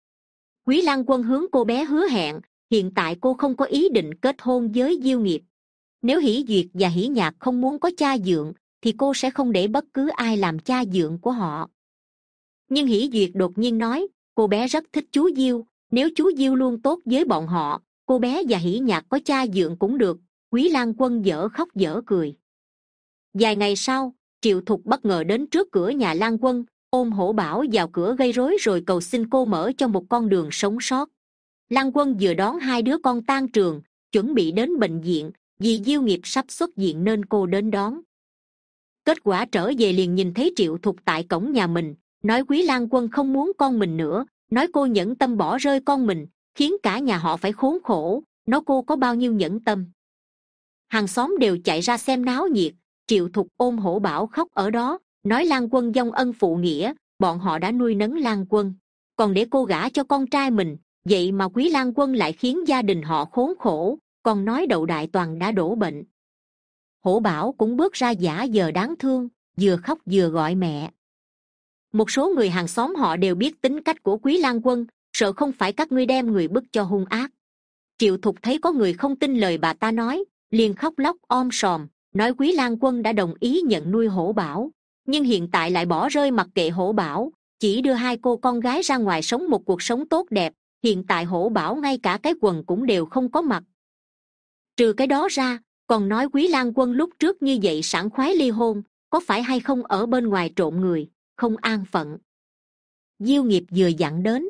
Quý Lan Quân hướng cô bé hứa hẹn, hiện tại cô không có ý định kết hôn với Diêu Nghiệp. Nếu Hỷ Duyệt và Hỷ Nhạc không muốn có cha dượng, thì cô sẽ không để bất cứ ai làm cha dượng của họ. Nhưng Hỷ Duyệt đột nhiên nói, cô bé rất thích chú Diêu, nếu chú Diêu luôn tốt với bọn họ, cô bé và Hỷ Nhạc có cha dượng cũng được. Quý Lan Quân dở khóc dở cười. Vài ngày sau, Triệu Thục bất ngờ đến trước cửa nhà Lan Quân, ôm Hổ Bảo vào cửa gây rối rồi cầu xin cô mở cho một con đường sống sót. Lan Quân vừa đón hai đứa con tan trường, chuẩn bị đến bệnh viện, vì Diêu Nghiệp sắp xuất viện nên cô đến đón. Kết quả trở về liền nhìn thấy Triệu Thục tại cổng nhà mình, nói Quý Lan Quân không muốn con mình nữa, nói cô nhẫn tâm bỏ rơi con mình, khiến cả nhà họ phải khốn khổ, nói cô có bao nhiêu nhẫn tâm. Hàng xóm đều chạy ra xem náo nhiệt. Triệu Thục ôm Hổ Bảo khóc ở đó, nói Lan Quân vong ân phụ nghĩa, bọn họ đã nuôi nấng Lan Quân, còn để cô gả cho con trai mình, vậy mà Quý Lan Quân lại khiến gia đình họ khốn khổ, còn nói Đậu Đại Toàn đã đổ bệnh. Hổ Bảo cũng bước ra giả vờ đáng thương, vừa khóc vừa gọi mẹ. Một số người hàng xóm họ đều biết tính cách của Quý Lan Quân, sợ không phải các ngươi đem người bức cho hung ác. Triệu Thục thấy có người không tin lời bà ta nói, liền khóc lóc om sòm, nói Quý Lan Quân đã đồng ý nhận nuôi Hổ Bảo, nhưng hiện tại lại bỏ rơi mặc kệ Hổ Bảo, chỉ đưa hai cô con gái ra ngoài sống một cuộc sống tốt đẹp. Hiện tại Hổ Bảo ngay cả cái quần cũng đều không có mặc. Trừ cái đó ra, còn nói Quý Lan Quân lúc trước như vậy sảng khoái ly hôn, có phải hay không ở bên ngoài trộm người, không an phận. Diêu Nghiệp vừa dặn đến,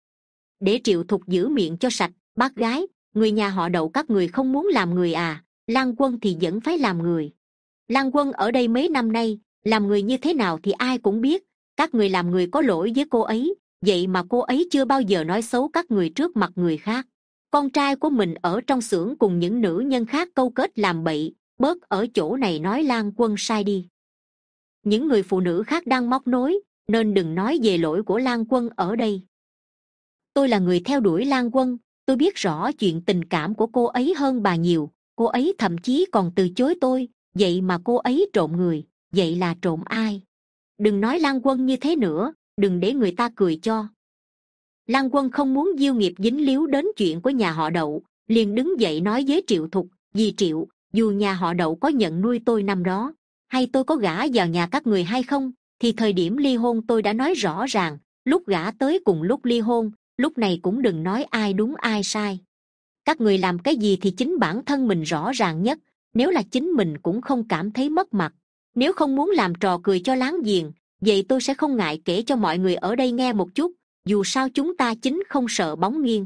để Triệu Thục giữ miệng cho sạch. Bác gái, người nhà họ Đậu các người không muốn làm người à? Lan Quân thì vẫn phải làm người. Lan Quân ở đây mấy năm nay, làm người như thế nào thì ai cũng biết. Các người làm người có lỗi với cô ấy, vậy mà cô ấy chưa bao giờ nói xấu các người trước mặt người khác. Con trai của mình ở trong xưởng cùng những nữ nhân khác câu kết làm bậy, bớt ở chỗ này nói Lan Quân sai đi. Những người phụ nữ khác đang móc nối, nên đừng nói về lỗi của Lan Quân ở đây. Tôi là người theo đuổi Lan Quân, tôi biết rõ chuyện tình cảm của cô ấy hơn bà nhiều. Cô ấy thậm chí còn từ chối tôi, vậy mà cô ấy trộm người, vậy là trộm ai? Đừng nói Lan Quân như thế nữa, đừng để người ta cười cho. Lan Quân không muốn Diêu Nghiệp dính líu đến chuyện của nhà họ Đậu, liền đứng dậy nói với Triệu Thục: dì Triệu, dù nhà họ Đậu có nhận nuôi tôi năm đó, hay tôi có gả vào nhà các người hay không, thì thời điểm ly hôn tôi đã nói rõ ràng, lúc gả tới cùng lúc ly hôn, lúc này cũng đừng nói ai đúng ai sai. Các người làm cái gì thì chính bản thân mình rõ ràng nhất, nếu là chính mình cũng không cảm thấy mất mặt. Nếu không muốn làm trò cười cho láng giềng, vậy tôi sẽ không ngại kể cho mọi người ở đây nghe một chút, dù sao chúng ta chính không sợ bóng nghiêng.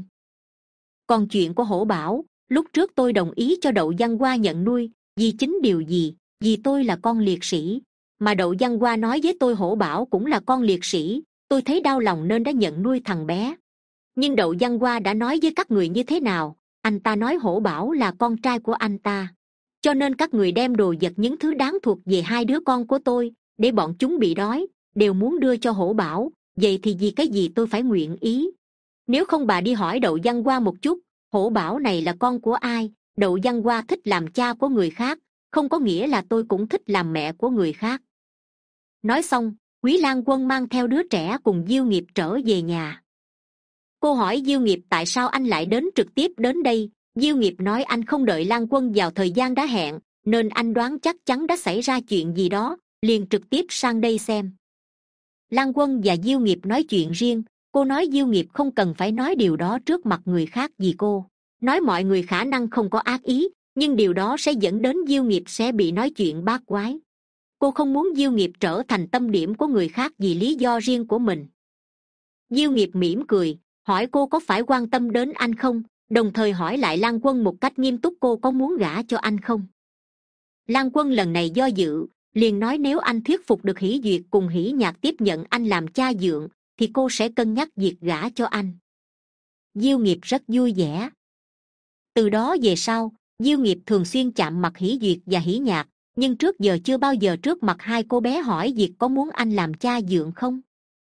Còn chuyện của Hổ Bảo, lúc trước tôi đồng ý cho Đậu Văn Hoa nhận nuôi, vì chính điều gì? Vì tôi là con liệt sĩ, mà Đậu Văn Hoa nói với tôi Hổ Bảo cũng là con liệt sĩ, tôi thấy đau lòng nên đã nhận nuôi thằng bé. Nhưng Đậu Văn Hoa đã nói với các người như thế nào? Anh ta nói Hổ Bảo là con trai của anh ta, cho nên các người đem đồ vật những thứ đáng thuộc về hai đứa con của tôi, để bọn chúng bị đói, đều muốn đưa cho Hổ Bảo. Vậy thì vì cái gì tôi phải nguyện ý? Nếu không bà đi hỏi Đậu Văn Hoa một chút, Hổ Bảo này là con của ai? Đậu Văn Hoa thích làm cha của người khác, không có nghĩa là tôi cũng thích làm mẹ của người khác. Nói xong, Quý Lan Quân mang theo đứa trẻ cùng Diêu Nghiệp trở về nhà. Cô hỏi Diêu Nghiệp tại sao anh lại đến trực tiếp đến đây. Diêu Nghiệp nói anh không đợi Lan Quân vào thời gian đã hẹn, nên anh đoán chắc chắn đã xảy ra chuyện gì đó, liền trực tiếp sang đây xem. Lan Quân và Diêu Nghiệp nói chuyện riêng, cô nói Diêu Nghiệp không cần phải nói điều đó trước mặt người khác vì cô nói mọi người khả năng không có ác ý, nhưng điều đó sẽ dẫn đến Diêu Nghiệp sẽ bị nói chuyện bát quái. Cô không muốn Diêu Nghiệp trở thành tâm điểm của người khác vì lý do riêng của mình. Diêu Nghiệp mỉm cười, hỏi cô có phải quan tâm đến anh không, đồng thời hỏi lại Lan Quân một cách nghiêm túc cô có muốn gả cho anh không. Lan Quân lần này do dự, liền nói nếu anh thuyết phục được Hỷ Duyệt cùng Hỷ Nhạc tiếp nhận anh làm cha dượng, thì cô sẽ cân nhắc việc gả cho anh. Diêu Nghiệp rất vui vẻ. Từ đó về sau, Diêu Nghiệp thường xuyên chạm mặt Hỷ Duyệt và Hỷ Nhạc, nhưng trước giờ chưa bao giờ trước mặt hai cô bé hỏi việc có muốn anh làm cha dượng không.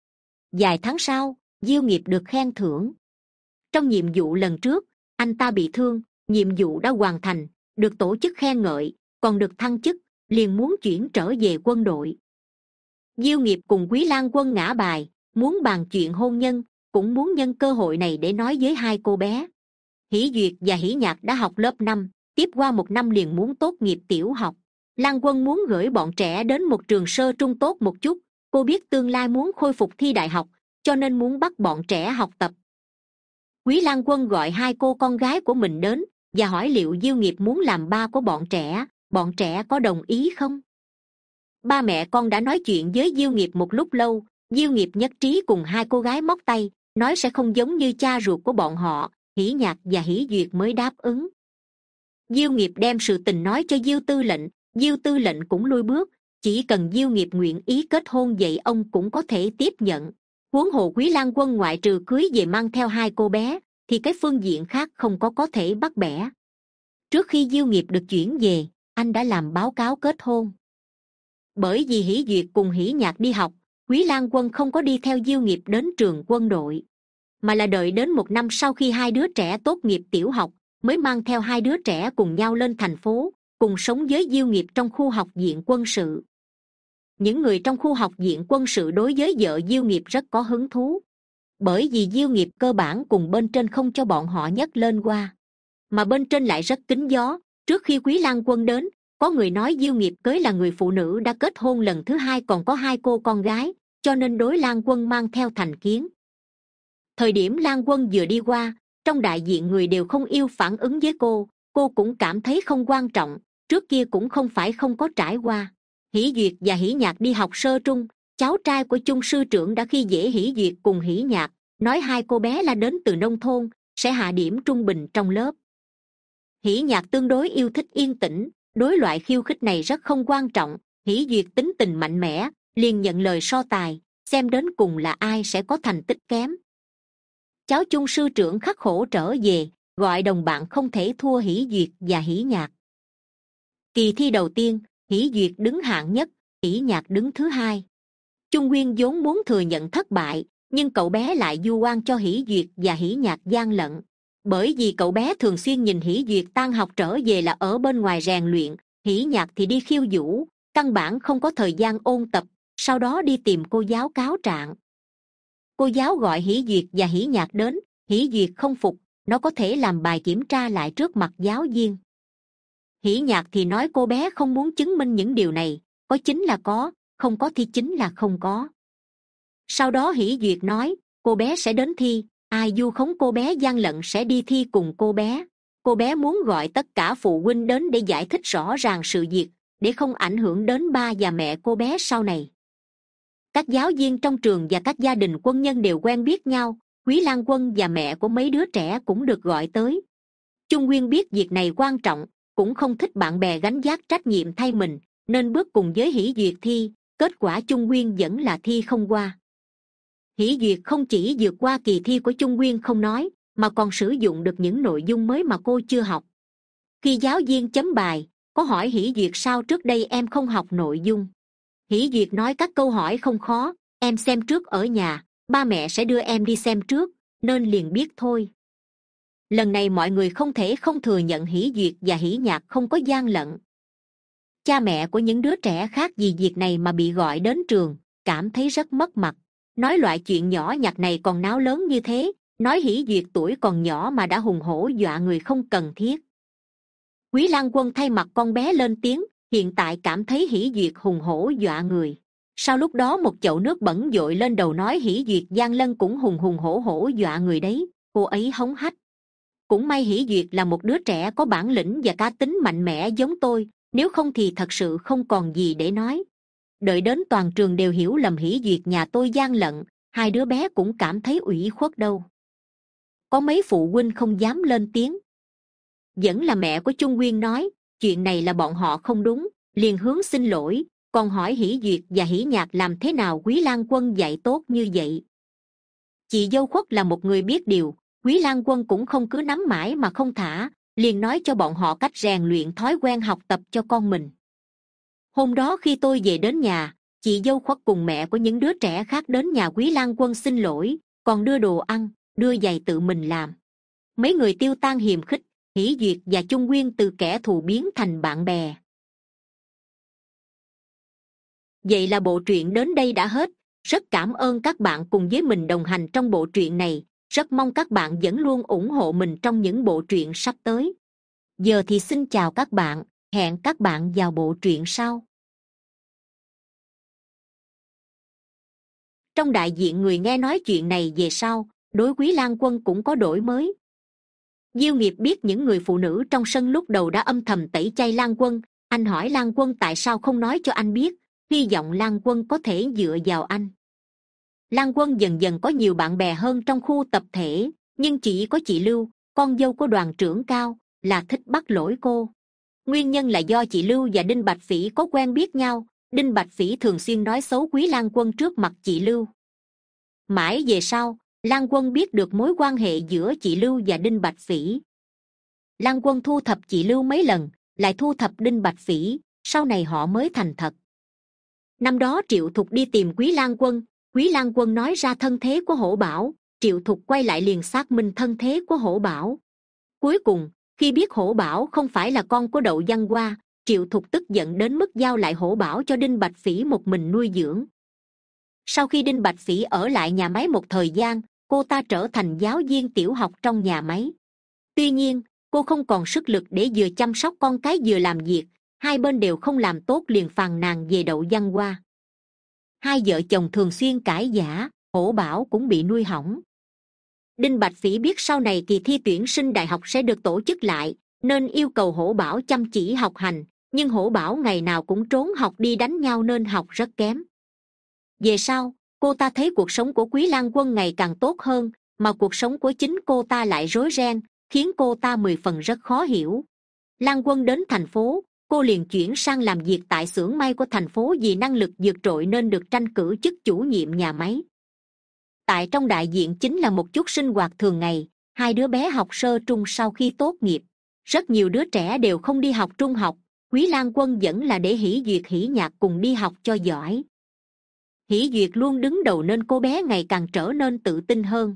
Vài tháng sau, Diêu Nghiệp được khen thưởng. Trong nhiệm vụ lần trước, anh ta bị thương, nhiệm vụ đã hoàn thành, được tổ chức khen ngợi, còn được thăng chức, liền muốn chuyển trở về quân đội. Diêu Nghiệp cùng Quý Lan Quân ngã bài, muốn bàn chuyện hôn nhân, cũng muốn nhân cơ hội này để nói với hai cô bé. Hỷ Duyệt và Hỷ Nhạc đã học lớp năm, tiếp qua một năm liền muốn tốt nghiệp tiểu học. Lan Quân muốn gửi bọn trẻ đến một trường sơ trung tốt một chút, cô biết tương lai muốn khôi phục thi đại học, cho nên muốn bắt bọn trẻ học tập. Quý Lan Quân gọi hai cô con gái của mình đến và hỏi liệu Diêu Nghiệp muốn làm ba của bọn trẻ, bọn trẻ có đồng ý không. Ba mẹ con đã nói chuyện với Diêu Nghiệp một lúc lâu, Diêu Nghiệp nhất trí cùng hai cô gái móc tay, nói sẽ không giống như cha ruột của bọn họ. Hỷ Nhạc và Hỷ Duyệt mới đáp ứng. Diêu Nghiệp đem sự tình nói cho Diêu Tư lệnh, Diêu Tư lệnh cũng lui bước, chỉ cần Diêu Nghiệp nguyện ý kết hôn vậy ông cũng có thể tiếp nhận. Huống hồ Quý Lan Quân ngoại trừ cưới về mang theo hai cô bé, thì cái phương diện khác không có có thể bắt bẻ. Trước khi Diêu Nghiệp được chuyển về, anh đã làm báo cáo kết hôn. Bởi vì Hỷ Duyệt cùng Hỷ Nhạc đi học, Quý Lan Quân không có đi theo Diêu Nghiệp đến trường quân đội, mà là đợi đến một năm sau khi hai đứa trẻ tốt nghiệp tiểu học, mới mang theo hai đứa trẻ cùng nhau lên thành phố, cùng sống với Diêu Nghiệp trong khu học viện quân sự. Những người trong khu học viện quân sự đối với vợ Diêu Nghiệp rất có hứng thú, bởi vì Diêu Nghiệp cơ bản cùng bên trên không cho bọn họ nhấc lên qua, mà bên trên lại rất kín gió. Trước khi Quý Lan Quân đến, có người nói Diêu Nghiệp cưới là người phụ nữ đã kết hôn lần thứ hai còn có hai cô con gái, cho nên đối Lan Quân mang theo thành kiến. Thời điểm Lan Quân vừa đi qua, trong đại diện người đều không yêu phản ứng với cô, cô cũng cảm thấy không quan trọng, trước kia cũng không phải không có trải qua. Hỷ Duyệt và Hỷ Nhạc đi học sơ trung, cháu trai của Chung sư trưởng đã khi dễ Hỷ Duyệt cùng Hỷ Nhạc, nói hai cô bé là đến từ nông thôn, sẽ hạ điểm trung bình trong lớp. Hỷ Nhạc tương đối yêu thích yên tĩnh, đối loại khiêu khích này rất không quan trọng. Hỷ Duyệt tính tình mạnh mẽ, liền nhận lời so tài, xem đến cùng là ai sẽ có thành tích kém. Cháu chung sư trưởng khắc khổ trở về, gọi đồng bạn không thể thua Hỷ Duyệt và Hỷ Nhạc. Kỳ thi đầu tiên, Hỷ Duyệt đứng hạng nhất, Hỷ Nhạc đứng thứ hai. Chung Nguyên vốn muốn thừa nhận thất bại, nhưng cậu bé lại vu oan cho Hỷ Duyệt và Hỷ Nhạc gian lận. Bởi vì cậu bé thường xuyên nhìn Hỷ Duyệt tan học trở về là ở bên ngoài rèn luyện, Hỷ Nhạc thì đi khiêu vũ, căn bản không có thời gian ôn tập, sau đó đi tìm cô giáo cáo trạng. Cô giáo gọi Hỷ Duyệt và Hỷ Nhạc đến, Hỷ Duyệt không phục, nó có thể làm bài kiểm tra lại trước mặt giáo viên. Hỷ Nhạc thì nói cô bé không muốn chứng minh những điều này, có chính là có, không có thì chính là không có. Sau đó Hỷ Duyệt nói, cô bé sẽ đến thi, ai vu khống cô bé gian lận sẽ đi thi cùng cô bé. Cô bé muốn gọi tất cả phụ huynh đến để giải thích rõ ràng sự việc, để không ảnh hưởng đến ba và mẹ cô bé sau này. Các giáo viên trong trường và các gia đình quân nhân đều quen biết nhau, Quý Lang Quân và mẹ của mấy đứa trẻ cũng được gọi tới. Chung Nguyên biết việc này quan trọng, cũng không thích bạn bè gánh vác trách nhiệm thay mình, nên bước cùng với Hỷ Duyệt thi, kết quả Chung Nguyên vẫn là thi không qua. Hỷ Duyệt không chỉ vượt qua kỳ thi của Chung Nguyên không nói, mà còn sử dụng được những nội dung mới mà cô chưa học. Khi giáo viên chấm bài, có hỏi Hỷ Duyệt sao trước đây em không học nội dung. Hỷ Duyệt nói các câu hỏi không khó, em xem trước ở nhà, ba mẹ sẽ đưa em đi xem trước, nên liền biết thôi. Lần này mọi người không thể không thừa nhận Hỷ Duyệt và Hỷ Nhạc không có gian lận. Cha mẹ của những đứa trẻ khác vì việc này mà bị gọi đến trường, cảm thấy rất mất mặt. Nói loại chuyện nhỏ nhặt này còn náo lớn như thế, nói Hỷ Duyệt tuổi còn nhỏ mà đã hùng hổ dọa người không cần thiết. Quý Lang Quân thay mặt con bé lên tiếng, hiện tại cảm thấy Hỷ Duyệt hùng hổ dọa người. Sau lúc đó một chậu nước bẩn dội lên đầu nói Hỷ Duyệt gian lân cũng hùng hùng hổ hổ dọa người đấy, cô ấy hống hách. Cũng may Hỷ Duyệt là một đứa trẻ có bản lĩnh và cá tính mạnh mẽ giống tôi, nếu không thì thật sự không còn gì để nói. Đợi đến toàn trường đều hiểu lầm Hỷ Duyệt nhà tôi gian lận, hai đứa bé cũng cảm thấy ủy khuất đâu. Có mấy phụ huynh không dám lên tiếng. Vẫn là mẹ của Chung Nguyên nói, chuyện này là bọn họ không đúng, liền hướng xin lỗi, còn hỏi Hỷ Duyệt và Hỷ Nhạc làm thế nào Quý Lang Quân dạy tốt như vậy. Chị dâu Khuất là một người biết điều, Quý Lang Quân cũng không cứ nắm mãi mà không thả, liền nói cho bọn họ cách rèn luyện thói quen học tập cho con mình. Hôm đó khi tôi về đến nhà, chị dâu Khuất cùng mẹ của những đứa trẻ khác đến nhà Quý Lang Quân xin lỗi, còn đưa đồ ăn, đưa giày tự mình làm. Mấy người tiêu tan hiềm khích, Hỷ Duyệt và Chung Nguyên từ kẻ thù biến thành bạn bè. Vậy là bộ truyện đến đây đã hết. Rất cảm ơn các bạn cùng với mình đồng hành trong bộ truyện này. Rất mong các bạn vẫn luôn ủng hộ mình trong những bộ truyện sắp tới. Giờ thì xin chào các bạn, hẹn các bạn vào bộ truyện sau. Trong đại diện người nghe nói chuyện này về sau, đối Quý Lang Quân cũng có đổi mới. Diêu Nghiệp biết những người phụ nữ trong sân lúc đầu đã âm thầm tẩy chay Lang Quân, anh hỏi Lang Quân tại sao không nói cho anh biết, hy vọng Lang Quân có thể dựa vào anh. Lang Quân dần dần có nhiều bạn bè hơn trong khu tập thể, nhưng chỉ có chị Lưu, con dâu của đoàn trưởng Cao, là thích bắt lỗi cô. Nguyên nhân là do chị Lưu và Đinh Bạch Phỉ có quen biết nhau, Đinh Bạch Phỉ thường xuyên nói xấu Quý Lang Quân trước mặt chị Lưu. Mãi về sau, Lang Quân biết được mối quan hệ giữa chị Lưu và Đinh Bạch Phỉ. Lang Quân thu thập chị Lưu mấy lần, lại thu thập Đinh Bạch Phỉ, sau này họ mới thành thật. Năm đó Triệu Thục đi tìm Quý Lang Quân, Quý Lang Quân nói ra thân thế của Hổ Bảo, Triệu Thục quay lại liền xác minh thân thế của Hổ Bảo. Cuối cùng, khi biết Hổ Bảo không phải là con của Đậu Văn Hoa, Triệu Thục tức giận đến mức giao lại Hổ Bảo cho Đinh Bạch Phỉ một mình nuôi dưỡng. Sau khi Đinh Bạch Phỉ ở lại nhà máy một thời gian, cô ta trở thành giáo viên tiểu học trong nhà máy. Tuy nhiên, cô không còn sức lực để vừa chăm sóc con cái vừa làm việc, hai bên đều không làm tốt liền phàn nàn về Đậu Văn Hoa. Hai vợ chồng thường xuyên cãi vã, Hổ Bảo cũng bị nuôi hỏng. Đinh Bạch Phỉ biết sau này kỳ thi tuyển sinh đại học sẽ được tổ chức lại, nên yêu cầu Hổ Bảo chăm chỉ học hành, nhưng Hổ Bảo ngày nào cũng trốn học đi đánh nhau nên học rất kém. Về sau, cô ta thấy cuộc sống của Quý Lang Quân ngày càng tốt hơn, mà cuộc sống của chính cô ta lại rối ren, khiến cô ta mười phần rất khó hiểu. Lang Quân đến thành phố, cô liền chuyển sang làm việc tại xưởng may của thành phố vì năng lực vượt trội nên được tranh cử chức chủ nhiệm nhà máy. Tại trong đại diện chính là một chút sinh hoạt thường ngày. Hai đứa bé học sơ trung sau khi tốt nghiệp. Rất nhiều đứa trẻ đều không đi học trung học. Quý Lan Quân vẫn là để Hỷ Duyệt Hỷ Nhạc cùng đi học cho giỏi. Hỷ Duyệt luôn đứng đầu nên cô bé ngày càng trở nên tự tin hơn.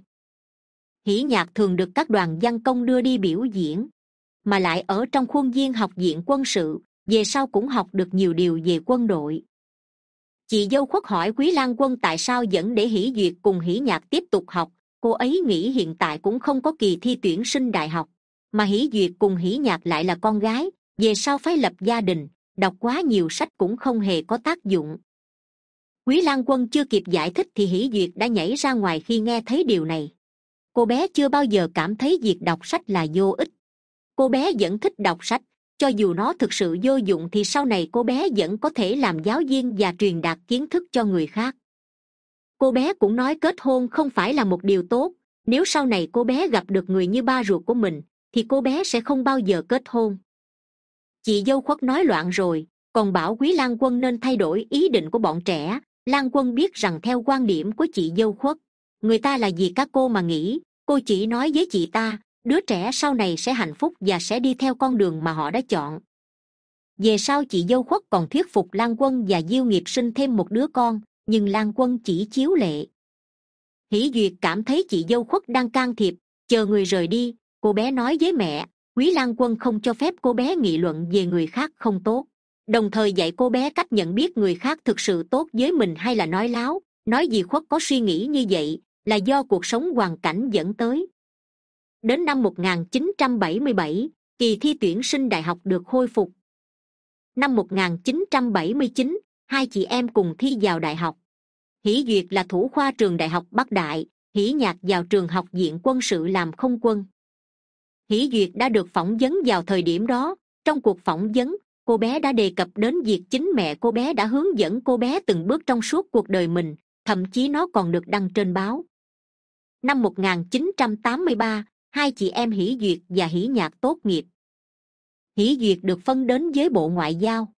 Hỷ Nhạc thường được các đoàn văn công đưa đi biểu diễn, mà lại ở trong khuôn viên học viện quân sự, về sau cũng học được nhiều điều về quân đội. Chị dâu Khuất hỏi Quý Lan Quân tại sao vẫn để Hỷ Duyệt cùng Hỷ Nhạc tiếp tục học. Cô ấy nghĩ hiện tại cũng không có kỳ thi tuyển sinh đại học, mà Hỷ Duyệt cùng Hỷ Nhạc lại là con gái, về sau phải lập gia đình, đọc quá nhiều sách cũng không hề có tác dụng. Quý Lan Quân chưa kịp giải thích thì Hỷ Duyệt đã nhảy ra ngoài khi nghe thấy điều này. Cô bé chưa bao giờ cảm thấy việc đọc sách là vô ích. Cô bé vẫn thích đọc sách, cho dù nó thực sự vô dụng thì sau này cô bé vẫn có thể làm giáo viên và truyền đạt kiến thức cho người khác. Cô bé cũng nói kết hôn không phải là một điều tốt. Nếu sau này cô bé gặp được người như ba ruột của mình thì cô bé sẽ không bao giờ kết hôn. Chị dâu Khuất nói loạn rồi, còn bảo Quý Lan Quân nên thay đổi ý định của bọn trẻ. Lan Quân biết rằng theo quan điểm của chị dâu Khuất, người ta là vì các cô mà nghĩ. Cô chỉ nói với chị ta, đứa trẻ sau này sẽ hạnh phúc và sẽ đi theo con đường mà họ đã chọn. Về sau chị dâu Khuất còn thuyết phục Lan Quân và Diêu Nghiệp sinh thêm một đứa con, nhưng Lan Quân chỉ chiếu lệ. Hỷ Duyệt cảm thấy chị dâu Khuất đang can thiệp, chờ người rời đi, cô bé nói với mẹ, Quý Lan Quân không cho phép cô bé nghị luận về người khác không tốt, đồng thời dạy cô bé cách nhận biết người khác thực sự tốt với mình hay là nói láo. Nói gì Khuất có suy nghĩ như vậy là do cuộc sống hoàn cảnh dẫn tới. Đến năm một nghìn chín trăm bảy mươi bảy, kỳ thi tuyển sinh đại học được khôi phục. Năm một nghìn chín trăm bảy mươi chín, hai chị em cùng thi vào đại học. Hỷ Duyệt là thủ khoa trường đại học Bắc Đại, Hỷ Nhạc vào trường học viện quân sự làm không quân. Hỷ Duyệt đã được phỏng vấn vào thời điểm đó. Trong cuộc phỏng vấn, cô bé đã đề cập đến việc chính mẹ cô bé đã hướng dẫn cô bé từng bước trong suốt cuộc đời mình, thậm chí nó còn được đăng trên báo. Năm một nghìn chín trăm tám mươi ba, hai chị em Hỷ Duyệt và Hỷ Nhạc tốt nghiệp. Hỷ Duyệt được phân đến với Bộ Ngoại giao.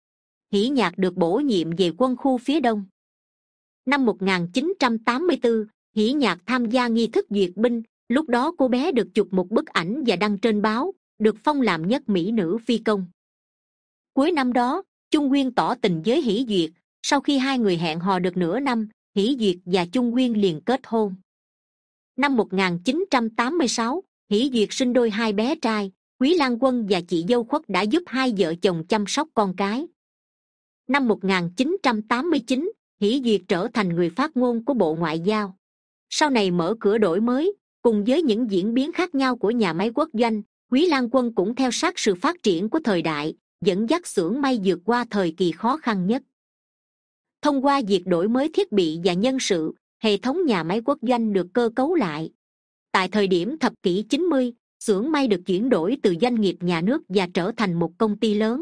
Hỷ Nhạc được bổ nhiệm về quân khu phía Đông. Năm một nghìn chín trăm tám mươi tư, Hỷ Nhạc tham gia nghi thức duyệt binh, lúc đó cô bé được chụp một bức ảnh và đăng trên báo, được phong làm nhất mỹ nữ phi công. Cuối năm đó, Trung Nguyên tỏ tình với Hỷ Duyệt, sau khi hai người hẹn hò được nửa năm, Hỷ Duyệt và Trung Nguyên liền kết hôn. Năm một nghìn chín trăm tám mươi sáu, Hỷ Duyệt sinh đôi hai bé trai, Quý Lan Quân và chị dâu Khuất đã giúp hai vợ chồng chăm sóc con cái. Năm một nghìn chín trăm tám mươi chín, Hỷ Duyệt trở thành người phát ngôn của Bộ Ngoại giao. Sau này mở cửa đổi mới, cùng với những diễn biến khác nhau của nhà máy quốc doanh, Quý Lan Quân cũng theo sát sự phát triển của thời đại, dẫn dắt xưởng may vượt qua thời kỳ khó khăn nhất. Thông qua việc đổi mới thiết bị và nhân sự, hệ thống nhà máy quốc doanh được cơ cấu lại. Tại thời điểm thập kỷ chín mươi, xưởng may được chuyển đổi từ doanh nghiệp nhà nước và trở thành một công ty lớn.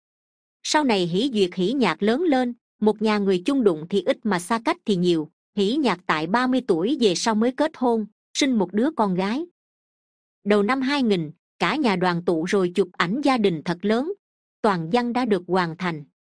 Sau này Hỷ Duyệt Hỷ Nhạc lớn lên, một nhà người chung đụng thì ít mà xa cách thì nhiều. Hỷ Nhạc tại ba mươi tuổi về sau mới kết hôn, sinh một đứa con gái. Đầu năm hai nghìn, cả nhà đoàn tụ rồi chụp ảnh gia đình thật lớn. Toàn văn đã được hoàn thành.